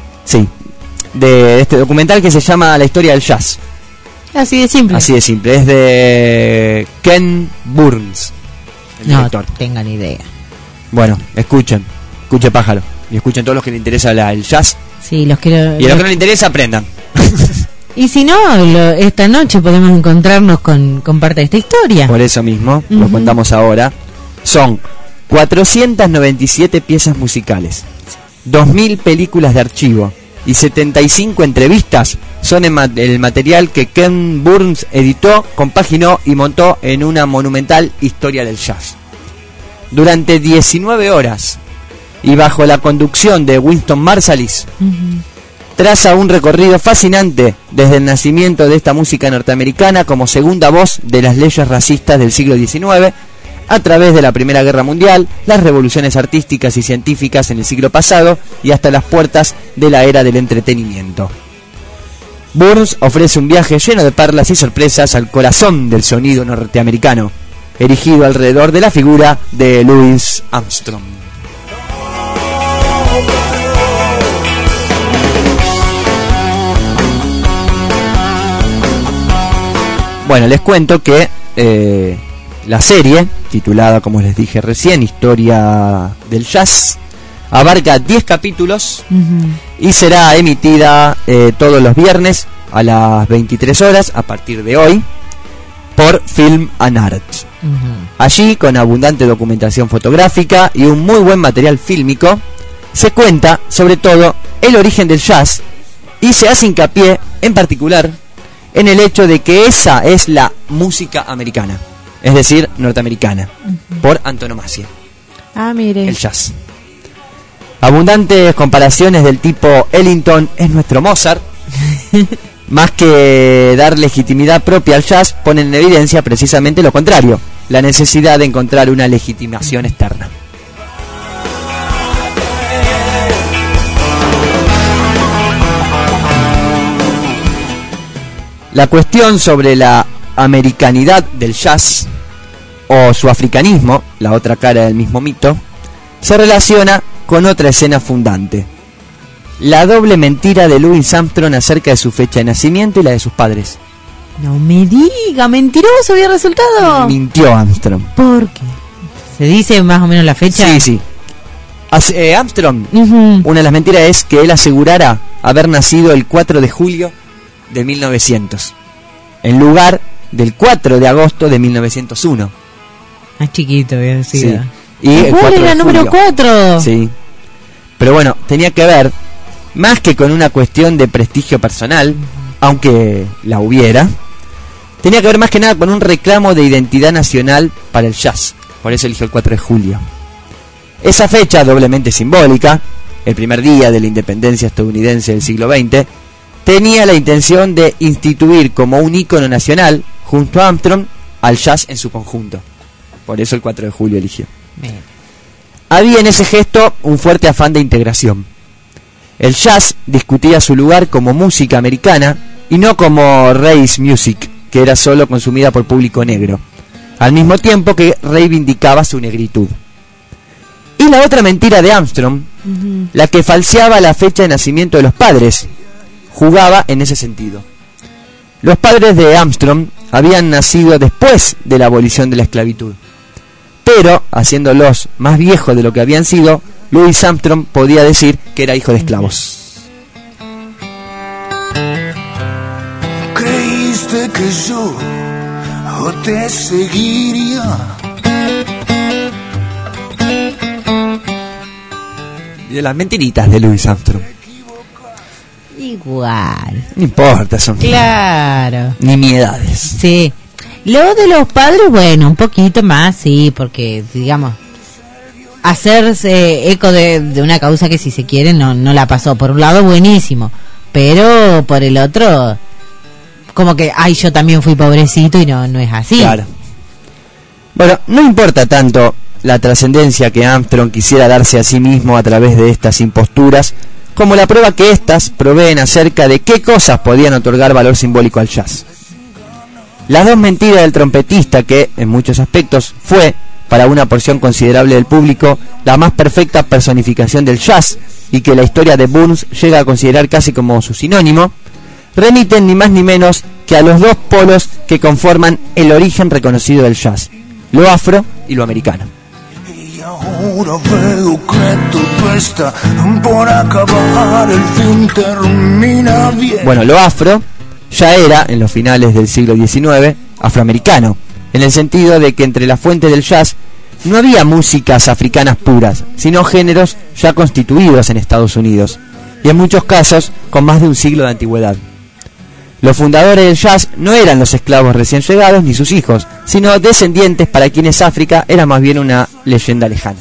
este documental que se llama La historia del jazz. Así de simple. Así de simple. Es de Ken Burns, el director. No tengan idea. Bueno, escuchen pájaro. Y escuchen todos los que les interesa el jazz. Sí, los quiero. Y a los que no les interesa, aprendan. Y si no, esta noche podemos encontrarnos con parte de esta historia. Por eso mismo, lo contamos ahora. Son 497 piezas musicales, 2000 películas de archivo y 75 entrevistas son el material que Ken Burns editó, compaginó y montó en una monumental historia del jazz. Durante 19 horas y bajo la conducción de Winston Marsalis, traza un recorrido fascinante desde el nacimiento de esta música norteamericana como segunda voz de las leyes racistas del siglo XIX, a través de la Primera Guerra Mundial, las revoluciones artísticas y científicas en el siglo pasado y hasta las puertas de la era del entretenimiento. Burns ofrece un viaje lleno de perlas y sorpresas al corazón del sonido norteamericano, erigido alrededor de la figura de Louis Armstrong. Bueno, les cuento que la serie, titulada, como les dije recién, Historia del Jazz, abarca 10 capítulos y será emitida todos los viernes a las 23 horas a partir de hoy por Film and Art. Allí, con abundante documentación fotográfica y un muy buen material fílmico, se cuenta sobre todo el origen del jazz y se hace hincapié en particular en el hecho de que esa es la música americana, es decir, norteamericana, por antonomasia. Ah, mire. El jazz. Abundantes comparaciones del tipo Ellington es nuestro Mozart, más que dar legitimidad propia al jazz, ponen en evidencia precisamente lo contrario, la necesidad de encontrar una legitimación externa. La cuestión sobre la americanidad del jazz o su africanismo, la otra cara del mismo mito, se relaciona con otra escena fundante: la doble mentira de Louis Armstrong acerca de su fecha de nacimiento y la de sus padres. No me diga, mentiroso había resultado. Mintió Armstrong. ¿Por qué? ¿Se dice más o menos la fecha? Sí. Armstrong, una de las mentiras es que él asegurara haber nacido el 4 de julio de 1900, en lugar del 4 de agosto de 1901. Más chiquito, había sido. Sí. Y el 4 era de número julio. 4. Sí. Pero bueno, tenía que ver, más que con una cuestión de prestigio personal, aunque la hubiera, tenía que ver más que nada con un reclamo de identidad nacional para el jazz. Por eso eligió el 4 de julio. Esa fecha, doblemente simbólica, el primer día de la independencia estadounidense del siglo XX, tenía la intención de instituir como un ícono nacional, junto a Armstrong, al jazz en su conjunto. Por eso el 4 de julio eligió. Bien. Había en ese gesto un fuerte afán de integración. El jazz discutía su lugar como música americana y no como race music, que era solo consumida por público negro, al mismo tiempo que reivindicaba su negritud. Y la otra mentira de Armstrong, la que falseaba la fecha de nacimiento de los padres, jugaba en ese sentido. Los padres de Armstrong habían nacido después de la abolición de la esclavitud, pero, haciéndolos más viejos de lo que habían sido, Louis Armstrong podía decir que era hijo de esclavos. Creíste que yo te seguiría. De las mentiritas de Louis Armstrong. Igual. No importa, son Claro. nimiedades. Sí. Lo de los padres, bueno, un poquito más, sí, porque, digamos, hacerse eco de una causa que si se quiere no la pasó. Por un lado, buenísimo, pero por el otro, como que, ay, yo también fui pobrecito y no es así. Claro. Bueno, no importa tanto la trascendencia que Armstrong quisiera darse a sí mismo a través de estas imposturas, como la prueba que éstas proveen acerca de qué cosas podían otorgar valor simbólico al jazz. Las dos mentiras del trompetista, que en muchos aspectos fue, para una porción considerable del público, la más perfecta personificación del jazz, y que la historia de Burns llega a considerar casi como su sinónimo, remiten ni más ni menos que a los dos polos que conforman el origen reconocido del jazz, lo afro y lo americano. Y ahora veo que todo está por acabar, el fin termina bien. Bueno, lo afro ya era, en los finales del siglo XIX, afroamericano, en el sentido de que entre las fuentes del jazz no había músicas africanas puras, sino géneros ya constituidos en Estados Unidos, y en muchos casos con más de un siglo de antigüedad. Los fundadores del jazz no eran los esclavos recién llegados ni sus hijos, sino descendientes para quienes África era más bien una leyenda lejana.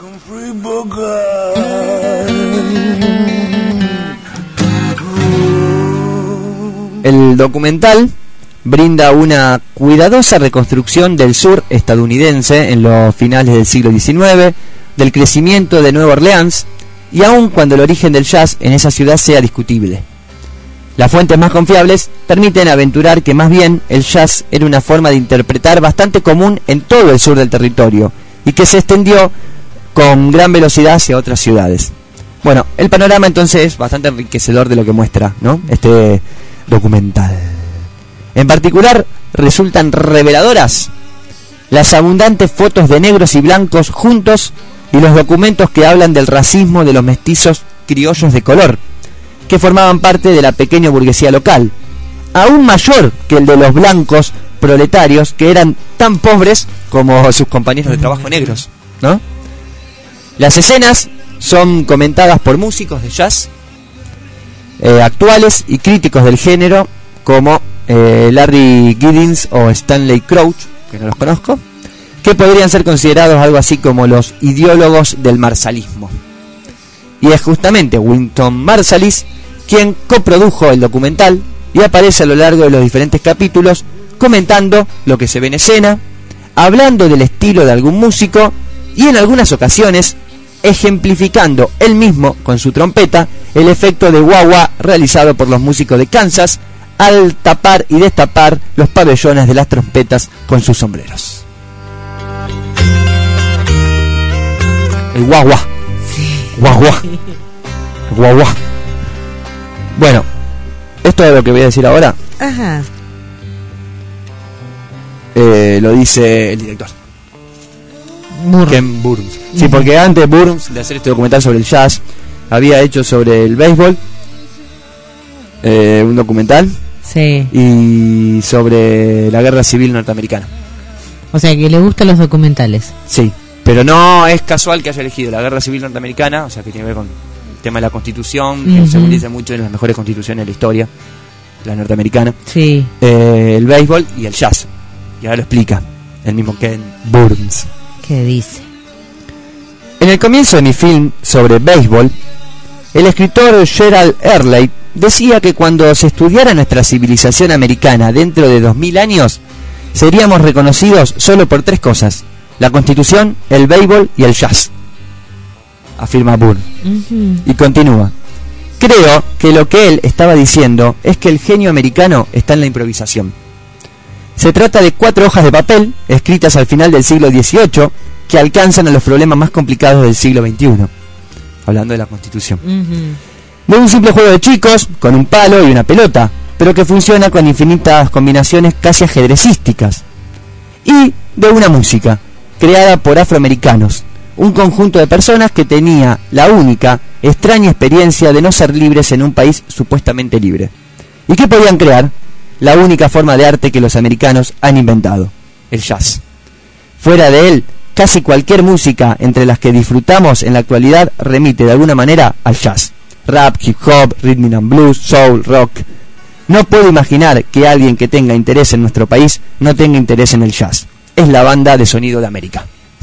El documental brinda una cuidadosa reconstrucción del sur estadounidense en los finales del siglo XIX, del crecimiento de Nueva Orleans, y aun cuando el origen del jazz en esa ciudad sea discutible. Las fuentes más confiables permiten aventurar que más bien el jazz era una forma de interpretar bastante común en todo el sur del territorio, y que se extendió con gran velocidad hacia otras ciudades. Bueno, el panorama entonces es bastante enriquecedor de lo que muestra, ¿no?, este documental. En particular, resultan reveladoras las abundantes fotos de negros y blancos juntos y los documentos que hablan del racismo de los mestizos criollos de color, que formaban parte de la pequeña burguesía local, aún mayor que el de los blancos proletarios, que eran tan pobres como sus compañeros de trabajo negros, ¿no? Las escenas son comentadas por músicos de jazz actuales y críticos del género como Larry Giddins o Stanley Crouch, que no los conozco, que podrían ser considerados algo así como los ideólogos del marsalismo. Y es justamente Wynton Marsalis quien coprodujo el documental y aparece a lo largo de los diferentes capítulos comentando lo que se ve en escena, hablando del estilo de algún músico y en algunas ocasiones ejemplificando él mismo con su trompeta el efecto de guagua realizado por los músicos de Kansas al tapar y destapar los pabellones de las trompetas con sus sombreros. El guagua. Guagua. Guagua. Bueno, esto es lo que voy a decir ahora. Ajá. Lo dice el director. Ken Burns. Sí, porque antes Burns de hacer este documental sobre el jazz había hecho sobre el béisbol un documental. Sí. Y sobre la guerra civil norteamericana. O sea, que le gustan los documentales. Sí, pero no es casual que haya elegido la Guerra Civil Norteamericana, o sea, que tiene que ver con el tema de la Constitución, que según dice mucho de las mejores constituciones de la historia, la norteamericana. Sí. El béisbol y el jazz. Y ahora lo explica el mismo Ken Burns. ¿Qué dice? En el comienzo de mi film sobre béisbol, el escritor Gerald Early decía que cuando se estudiara nuestra civilización americana dentro de 2000 años, seríamos reconocidos solo por 3 cosas: la Constitución, el béisbol y el jazz, afirma Burns. Y continúa: creo que lo que él estaba diciendo es que el genio americano está en la improvisación. Se trata de 4 hojas de papel escritas al final del siglo XVIII que alcanzan a los problemas más complicados del siglo XXI, hablando de la Constitución. De un simple juego de chicos con un palo y una pelota, pero que funciona con infinitas combinaciones casi ajedrecísticas, y de una música creada por afroamericanos, un conjunto de personas que tenía la única extraña experiencia de no ser libres en un país supuestamente libre, y que podían crear la única forma de arte que los americanos han inventado: el jazz. Fuera de él, casi cualquier música entre las que disfrutamos en la actualidad remite de alguna manera al jazz: rap, hip hop, rhythm and blues, soul, rock. No puedo imaginar que alguien que tenga interés en nuestro país no tenga interés en el jazz. Es la banda de sonido de América.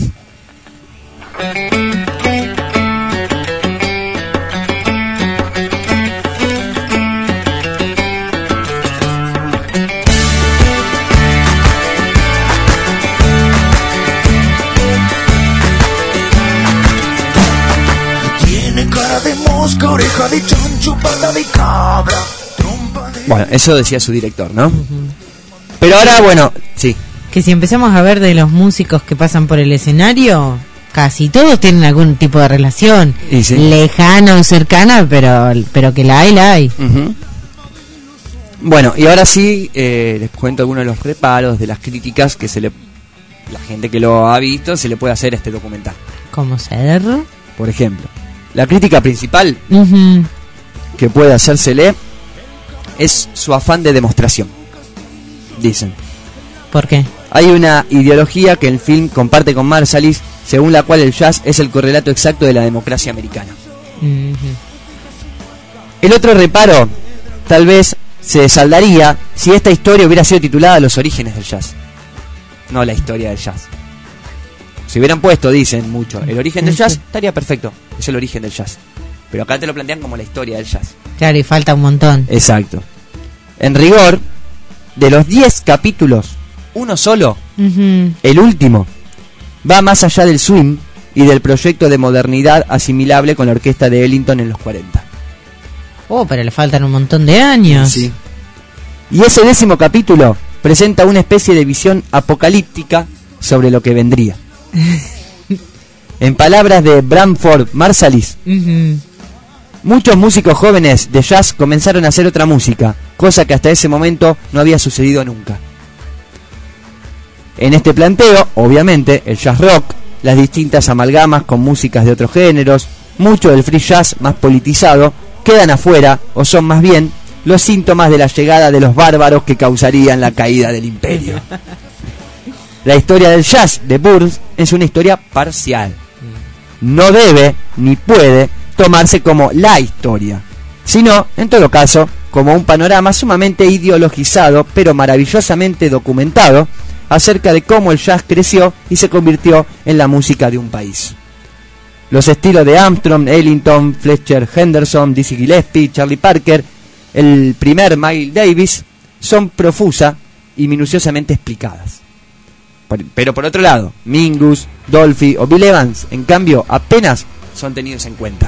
Tiene cara de mosca, oreja de chancho, pata de cabra. Bueno, eso decía su director, ¿no? Pero ahora, bueno, sí. Que si empezamos a ver de los músicos que pasan por el escenario, casi todos tienen algún tipo de relación. Sí. Lejana o cercana, pero que la hay. Bueno, y ahora sí, les cuento algunos de los reparos, de las críticas que la gente que lo ha visto se le puede hacer a este documental. ¿Cómo ser? Por ejemplo, la crítica principal que puede hacérsele es su afán de demostración, dicen. ¿Por qué? Hay una ideología que el film comparte con Marsalis, según la cual el jazz es el correlato exacto de la democracia americana. El otro reparo tal vez se saldaría si esta historia hubiera sido titulada Los orígenes del jazz, no la historia del jazz. Si hubieran puesto, dicen mucho, el origen del jazz, estaría perfecto, es el origen del jazz. Pero acá te lo plantean como la historia del jazz. Claro, y falta un montón. Exacto. En rigor, de los 10 capítulos, uno solo, el último, va más allá del swing y del proyecto de modernidad asimilable con la orquesta de Ellington en los 40. Oh, pero le faltan un montón de años. Sí. Y ese 10º capítulo presenta una especie de visión apocalíptica sobre lo que vendría. En palabras de Branford Marsalis, muchos músicos jóvenes de jazz comenzaron a hacer otra música, cosa que hasta ese momento no había sucedido nunca. En este planteo, obviamente, el jazz rock, las distintas amalgamas con músicas de otros géneros, mucho del free jazz más politizado, quedan afuera o son más bien los síntomas de la llegada de los bárbaros que causarían la caída del imperio. La historia del jazz de Burns es una historia parcial. No debe ni puede tomarse como la historia, sino, en todo caso, como un panorama sumamente ideologizado pero maravillosamente documentado acerca de cómo el jazz creció y se convirtió en la música de un país. Los estilos de Armstrong, Ellington, Fletcher Henderson, Dizzy Gillespie, Charlie Parker, el primer Miles Davis, son profusa y minuciosamente explicadas. Pero por otro lado, Mingus, Dolphy o Bill Evans, en cambio, apenas son tenidos en cuenta.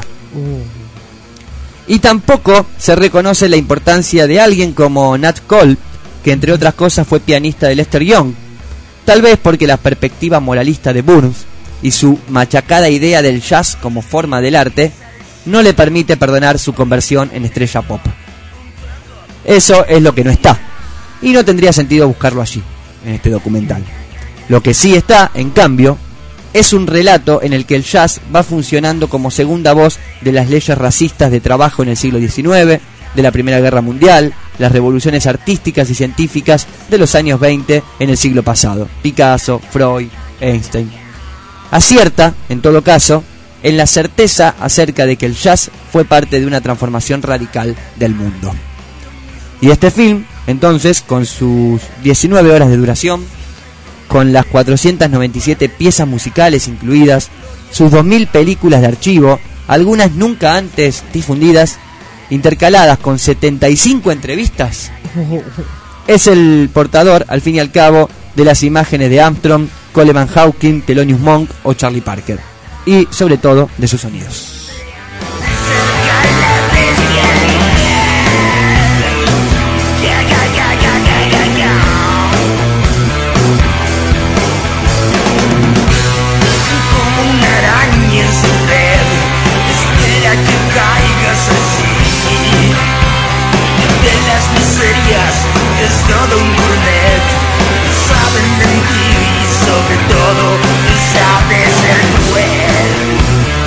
Y tampoco se reconoce la importancia de alguien como Nat Cole, que entre otras cosas fue pianista de Lester Young, tal vez porque la perspectiva moralista de Burns y su machacada idea del jazz como forma del arte no le permite perdonar su conversión en estrella pop. Eso es lo que no está, y no tendría sentido buscarlo allí, en este documental. Lo que sí está, en cambio, es un relato en el que el jazz va funcionando como segunda voz de las leyes racistas de trabajo en el siglo XIX, de la Primera Guerra Mundial, las revoluciones artísticas y científicas de los años 20 en el siglo pasado. Picasso, Freud, Einstein. Acierta, en todo caso, en la certeza acerca de que el jazz fue parte de una transformación radical del mundo. Y este film, entonces, con sus 19 horas de duración, con las 497 piezas musicales incluidas, sus 2000 películas de archivo, algunas nunca antes difundidas, intercaladas con 75 entrevistas, es el portador, al fin y al cabo, de las imágenes de Armstrong, Coleman Hawking, Thelonious Monk o Charlie Parker, y sobre todo de sus sonidos. Es todo un gourmet, saben mentir y sobre todo sabe ser cruel.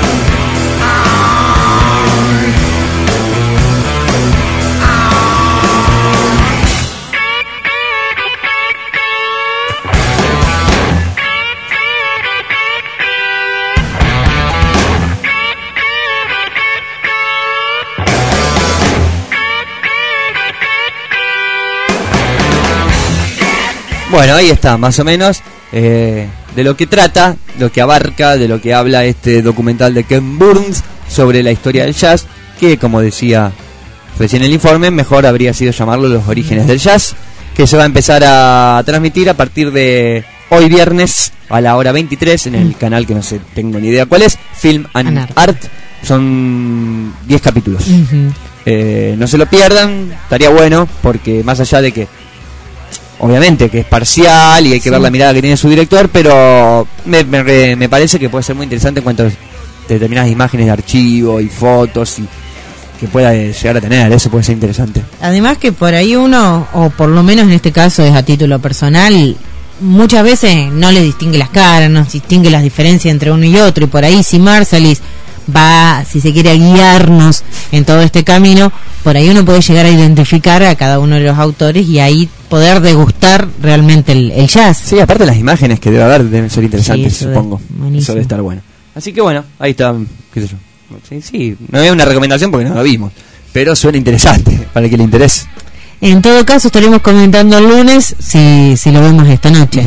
Bueno, ahí está, más o menos, de lo que trata, lo que abarca, de lo que habla este documental de Ken Burns sobre la historia del jazz, que, como decía recién el informe, mejor habría sido llamarlo Los Orígenes del Jazz, que se va a empezar a transmitir a partir de hoy viernes a la hora 23 en el canal que no sé, tengo ni idea cuál es, Film and Art. Son 10 capítulos. No se lo pierdan, estaría bueno, porque más allá de que obviamente que es parcial y hay que ver la mirada que tiene su director, pero me parece que puede ser muy interesante en cuanto a determinadas imágenes de archivo y fotos y que pueda llegar a tener. Eso puede ser interesante. Además que por ahí uno, o por lo menos en este caso es a título personal, muchas veces no le distingue las caras, no distingue las diferencias entre uno y otro, y por ahí si Marsalis va, si se quiere, guiarnos en todo este camino, por ahí uno puede llegar a identificar a cada uno de los autores y ahí poder degustar realmente el jazz. Sí, aparte las imágenes que debe haber deben ser interesantes, sí, supongo. Eso debe estar bueno. Así que bueno, ahí está, qué sé yo. Sí, no es una recomendación porque no lo vimos, pero suena interesante para el que le interese. En todo caso estaremos comentando el lunes si lo vemos esta noche.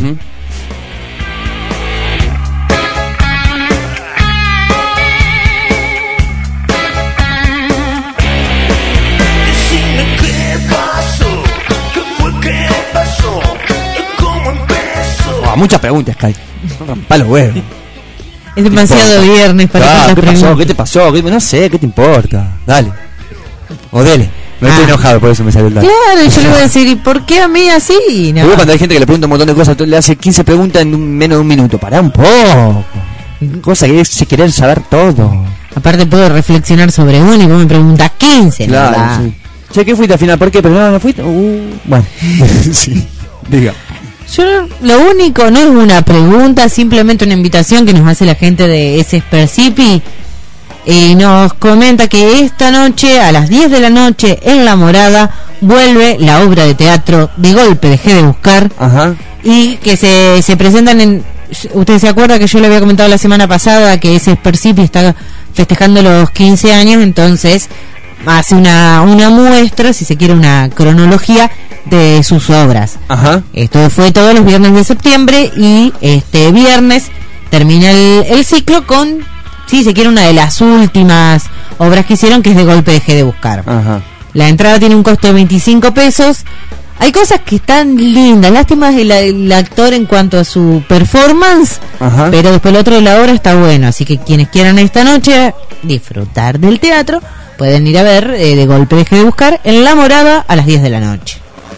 Muchas preguntas, Kai. Palo huevo. Es demasiado viernes para ¿qué pasó? ¿Qué te pasó? No sé, ¿qué te importa? Dale. O dele. No estoy enojado, por eso me salió el dale. Claro, yo le voy a decir, ¿y por qué a mí así? No. Cuando hay gente que le pregunta un montón de cosas, le hace 15 preguntas en menos de un minuto. Pará un poco. Cosa que es querer saber todo. Aparte puedo reflexionar sobre uno y vos me preguntas 15. Claro, sí. Che, ¿qué fuiste al final? ¿Por qué? Pero no fuiste. Bueno. Sí. Diga. Yo lo único, no es una pregunta, simplemente una invitación que nos hace la gente de ese Percipi y nos comenta que esta noche a las 10 de la noche en La Morada vuelve la obra de teatro De Golpe Dejé de Buscar. Ajá. Y que se presentan en... Usted se acuerda que yo le había comentado la semana pasada que ese Percipi está festejando los 15 años, entonces hace una muestra, si se quiere, una cronología de sus obras. Ajá. Esto fue todos los viernes de septiembre y este viernes termina el ciclo con, si se quiere, una de las últimas obras que hicieron, que es De Golpe Dejé de Buscar. Ajá. La entrada tiene un costo de 25 pesos. Hay cosas que están lindas, lástima el actor en cuanto a su performance. Ajá. Pero después el otro de la obra está bueno, así que quienes quieran esta noche disfrutar del teatro pueden ir a ver De Golpe Dejé de Buscar en La Morada a las 10 de la noche.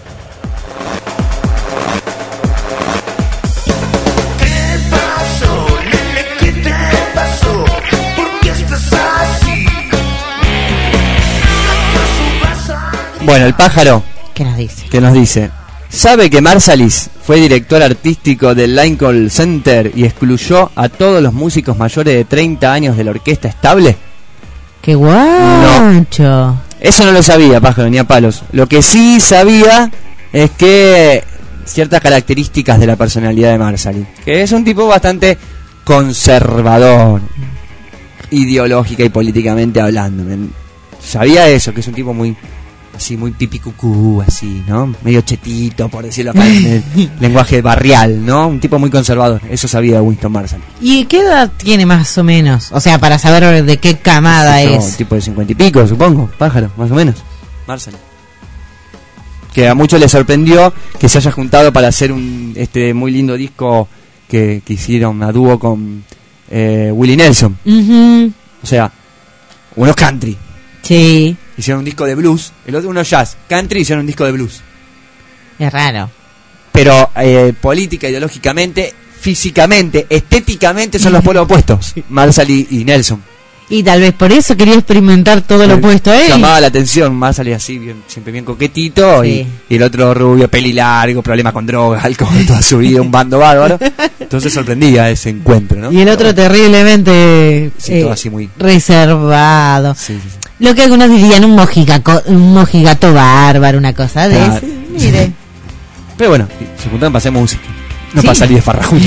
Bueno, el pájaro. ¿Qué nos dice? ¿Qué nos dice? ¿Sabe que Marsalis fue director artístico del Lincoln Center y excluyó a todos los músicos mayores de 30 años de la orquesta estable? ¡Qué guacho! No. Eso no lo sabía, pájaro, ni a palos. Lo que sí sabía es que ciertas características de la personalidad de Marshall, que es un tipo bastante conservador, ideológica y políticamente hablando. Sabía eso, que es un tipo muy así, muy pipicucú, así, ¿no? Medio chetito, por decirlo acá en el lenguaje barrial, ¿no? Un tipo muy conservador. Eso sabía Winston Marshall. ¿Y qué edad tiene más o menos? O sea, para saber de qué camada es. Un tipo de 50 y pico, supongo, pájaro, más o menos. Marshall. Que a muchos les sorprendió que se haya juntado para hacer un muy lindo disco que hicieron a dúo con Willie Nelson. O sea, unos country. Sí. Hicieron un disco de blues, el otro uno jazz. Country hicieron un disco de blues. Es raro. Pero política, ideológicamente, físicamente, estéticamente son los polos opuestos. Marshall y Nelson. Y tal vez por eso quería experimentar todo lo opuesto a él. Llamaba la atención, Marshall así, siempre bien coquetito, sí. y el otro rubio, peli largo, problema con drogas, alcohol, toda su vida, un bando bárbaro. Entonces sorprendía ese encuentro, ¿no? Y el otro terriblemente todo así muy reservado. Sí. Lo que algunos dirían un mojigato bárbaro, una cosa de eso. Mire. Pero bueno, se juntaron para hacer música, no para salir de farra juntos.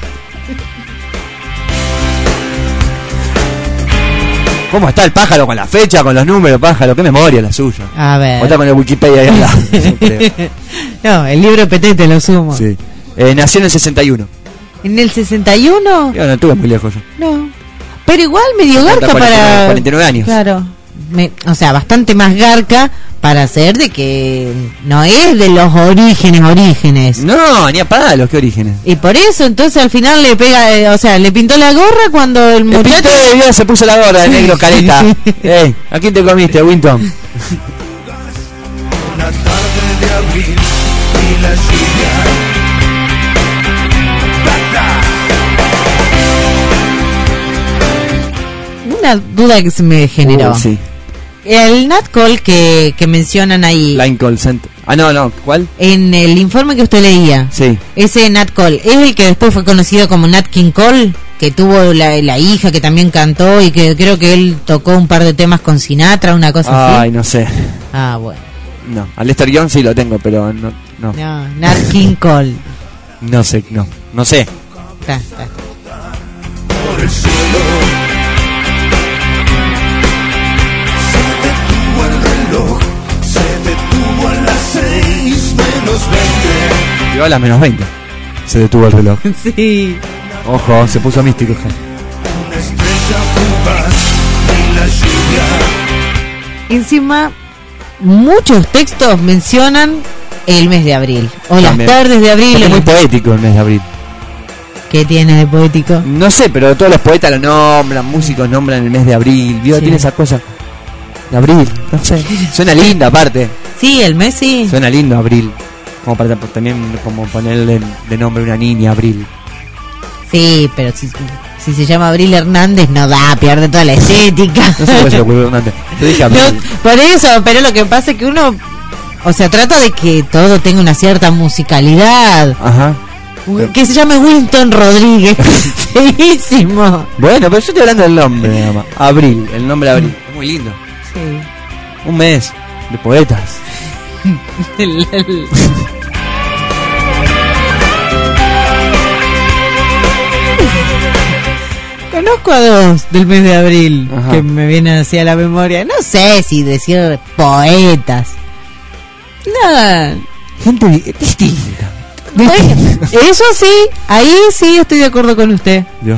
¿Cómo está el pájaro con la fecha, con los números, pájaro? ¿Qué memoria la suya? A ver. O está con el Wikipedia ahí al lado. No, el libro Petete lo sumo. Sí. Nació en el 61. ¿En el 61? Yo no estuve muy lejos yo. No. Pero igual medio garca 49 años. Claro. O sea, bastante más garca para ser de que no es de los orígenes. No, ni a palos, ¿qué orígenes? Y por eso, entonces al final le pega, o sea, le pintó la gorra cuando el muchacho... Se puso la gorra de negro careta. Ey, ¿a quién te comiste, Winton? Una tarde de abril y la lluvia. Una duda que se me generó. Sí. El Nat Cole que mencionan ahí. Line Call Center. No, ¿cuál? En el informe que usted leía. Sí. Ese Nat Cole, ¿es el que después fue conocido como Nat King Cole? Que tuvo la hija que también cantó y que creo que él tocó un par de temas con Sinatra, una cosa así. Ay, no sé. Ah, bueno. No, a Lester Young sí lo tengo, pero no. No, Nat King Cole. No sé. Está. Por el cielo se detuvo el reloj, se detuvo a las 6:20. Llegó a las -20. Se detuvo el reloj. Sí. Ojo, se puso místico. Una estrella fugaz y la lluvia. Encima, muchos textos mencionan el mes de abril. O También. las tardes de abril. Es muy poético el mes de abril. ¿Qué tiene de poético? No sé, pero todos los poetas lo nombran, músicos nombran el mes de abril. ¿Vio? Sí. Tiene esa cosa de abril, no sé. Suena linda aparte. Sí, el mes sí. Suena lindo abril. Como para también como ponerle de nombre a una niña, Abril. Sí, pero si se llama Abril Hernández no da, pierde toda la estética. No sé por qué se lo ocurrió Hernández. Yo dije Abril. No, por eso, pero lo que pasa es que uno, o sea, trata de que todo tenga una cierta musicalidad. Ajá. Que se llame Winston Rodríguez. Feísimo. Bueno, pero yo estoy hablando del nombre, nada más. Abril, el nombre Abril. Es muy lindo. Sí. Un mes de poetas. Conozco a dos del mes de abril. Ajá. Que me vienen así a la memoria. No sé si decir poetas. No. Gente distinta. Eso sí, ahí sí estoy de acuerdo con usted. Yo.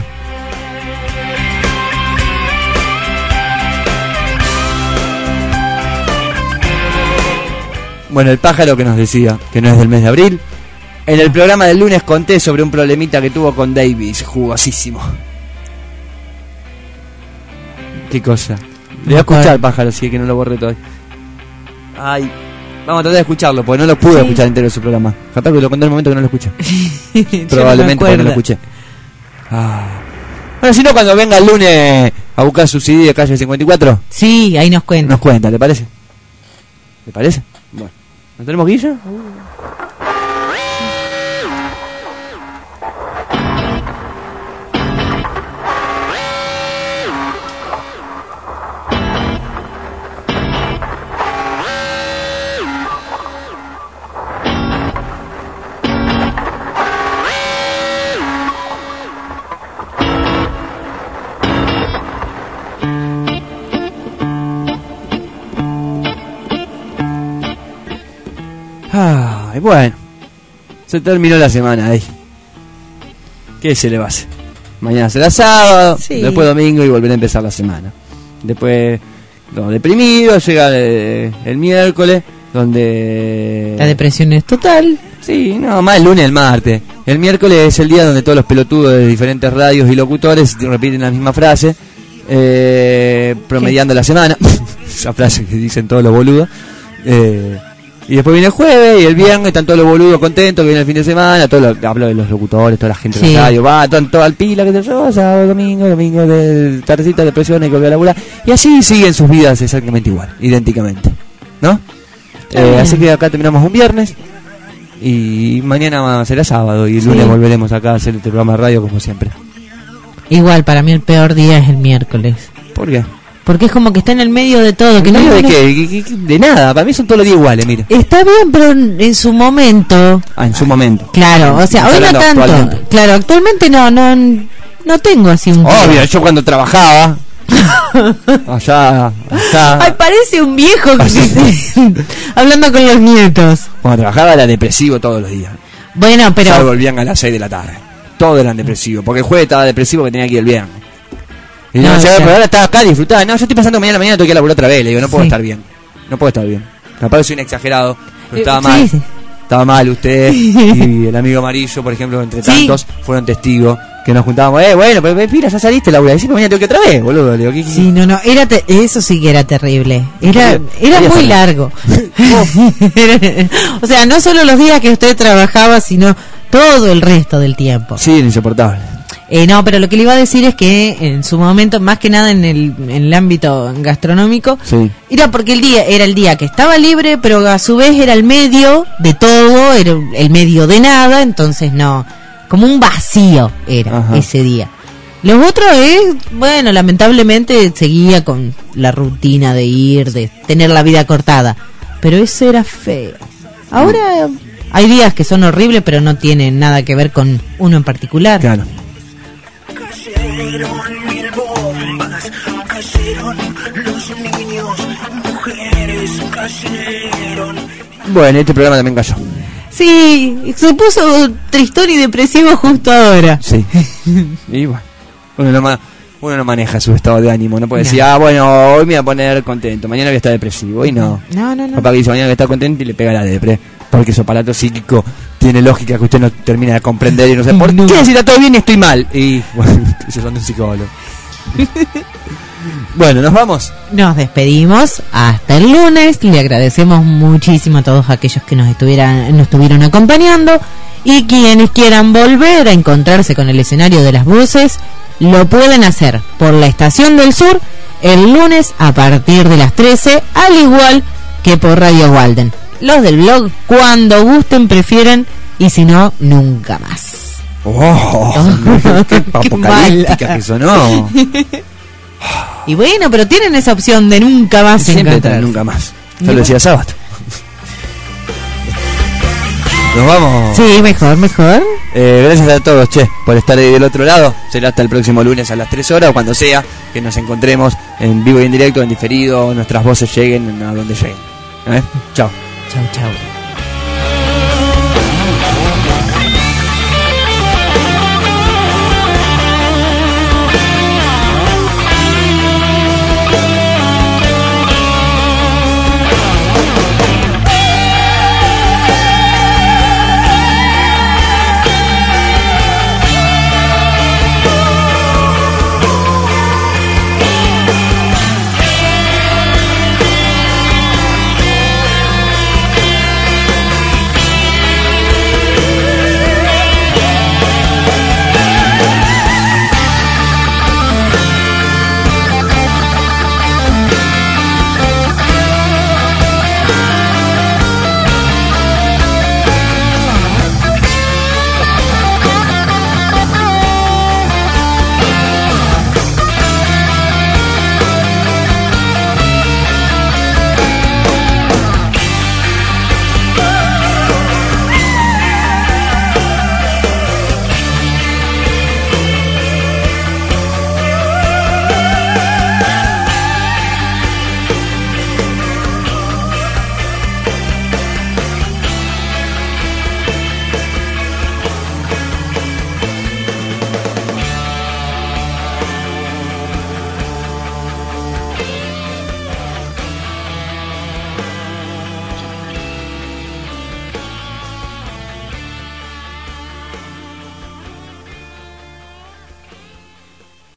Bueno, el pájaro que nos decía que no es del mes de abril. En el programa del lunes conté sobre un problemita que tuvo con Davis, jugosísimo. ¿Qué cosa? Le voy a escuchar, pájaro, así que no lo borré todavía. Ay, vamos a tratar de escucharlo, porque no lo pude escuchar entero su programa. Capaz que lo conté en el momento que no lo escuché. Probablemente porque no lo escuché. Bueno, si no, cuando venga el lunes a buscar su CD de Calle 54. Sí, ahí nos cuenta. Nos cuenta, ¿te parece? ¿Te parece? Bueno. ¿No tenemos guilla? Bueno, se terminó la semana ahí. ¿Qué se le va a hacer? Mañana será sábado, después domingo y volverá a empezar la semana. Después, deprimido, llega el miércoles, donde... La depresión es total. Sí, no, más el lunes y el martes. El miércoles es el día donde todos los pelotudos de diferentes radios y locutores repiten la misma frase, promediando la semana. Esa frase que dicen todos los boludos. Y después viene el jueves y el viernes están todos los boludos contentos, que viene el fin de semana, hablo de los locutores, toda la gente de la radio, va, todo al pila, que te yo, sábado, domingo de tardecita, depresión, hay que volver a laburar. Y así siguen sus vidas exactamente igual, idénticamente, ¿no? Así que acá terminamos un viernes y mañana será sábado y el lunes volveremos acá a hacer este programa de radio como siempre. Igual, para mí el peor día es el miércoles. ¿Por qué? Porque es como que está en el medio de todo. ¿En medio de qué? De nada, para mí son todos los días iguales, mire. Está bien, pero en su momento... En su momento. Claro, o sea, hoy no tanto. Actualmente. Claro, actualmente no tengo así un... Obvio, yo cuando trabajaba... allá. Ay, parece un viejo hablando con los nietos. Cuando trabajaba era depresivo todos los días. Bueno, pero... Ya volvían a las 6 de la tarde. Todos eran depresivos, porque el jueves estaba depresivo que tenía que ir el viernes. Y no, pero ahora estaba acá, disfrutaba. No, yo estoy pasando mañana tengo que ir a laburar otra vez. Le digo, no puedo estar bien. No puedo estar bien. Capaz que soy un exagerado, pero estaba mal. Sí. Estaba mal usted y el amigo Amarillo, por ejemplo, entre tantos, fueron testigos que nos juntábamos. Bueno, pero mira, ya saliste, Laura. Decime mañana tengo que ir otra vez, boludo. Le digo, sí, no, eso sí que era terrible. Era muy largo. O sea, no solo los días que usted trabajaba, sino todo el resto del tiempo. Sí, insoportable. No, pero lo que le iba a decir es que en su momento, más que nada en el ámbito gastronómico, era porque era el día que estaba libre, pero a su vez era el medio de todo, era el medio de nada, entonces no, como un vacío era ese día. Los otros bueno, lamentablemente seguía con la rutina de ir, de tener la vida cortada, pero eso era feo. Ahora hay días que son horribles, pero no tienen nada que ver con uno en particular. Claro. Cayeron mil bombas, cayeron los niños, mujeres cayeron. Bueno, este programa también cayó. Sí, se puso tristón y depresivo justo ahora. Sí. Y bueno, uno no maneja su estado de ánimo, no puede decir, bueno, hoy me voy a poner contento, mañana voy a estar depresivo, hoy no. No. Papá que dice, mañana voy a estar contento y le pega la depre, porque su aparato psíquico tiene lógica que usted no termina de comprender y no sé por qué, si está todo bien y estoy mal. Y bueno, esos son de un psicólogo. Bueno, ¿nos vamos? Nos despedimos hasta el lunes. Le agradecemos muchísimo a todos aquellos que nos estuvieron acompañando. Y quienes quieran volver a encontrarse con el escenario de las voces, lo pueden hacer por la Estación del Sur el lunes a partir de las 13, al igual que por Radio Walden. Los del blog, cuando gusten, prefieren, y si no, nunca más. ¡Qué apocalíptica que sonó! Y bueno, pero tienen esa opción de nunca más encontrar. Nunca más. Yo lo decía sábado. ¿Nos vamos? Sí, mejor. Gracias a todos, por estar ahí del otro lado. Será hasta el próximo lunes a las 3 horas, o cuando sea, que nos encontremos en vivo y en directo, en diferido, nuestras voces lleguen a donde lleguen. Chao. Chau.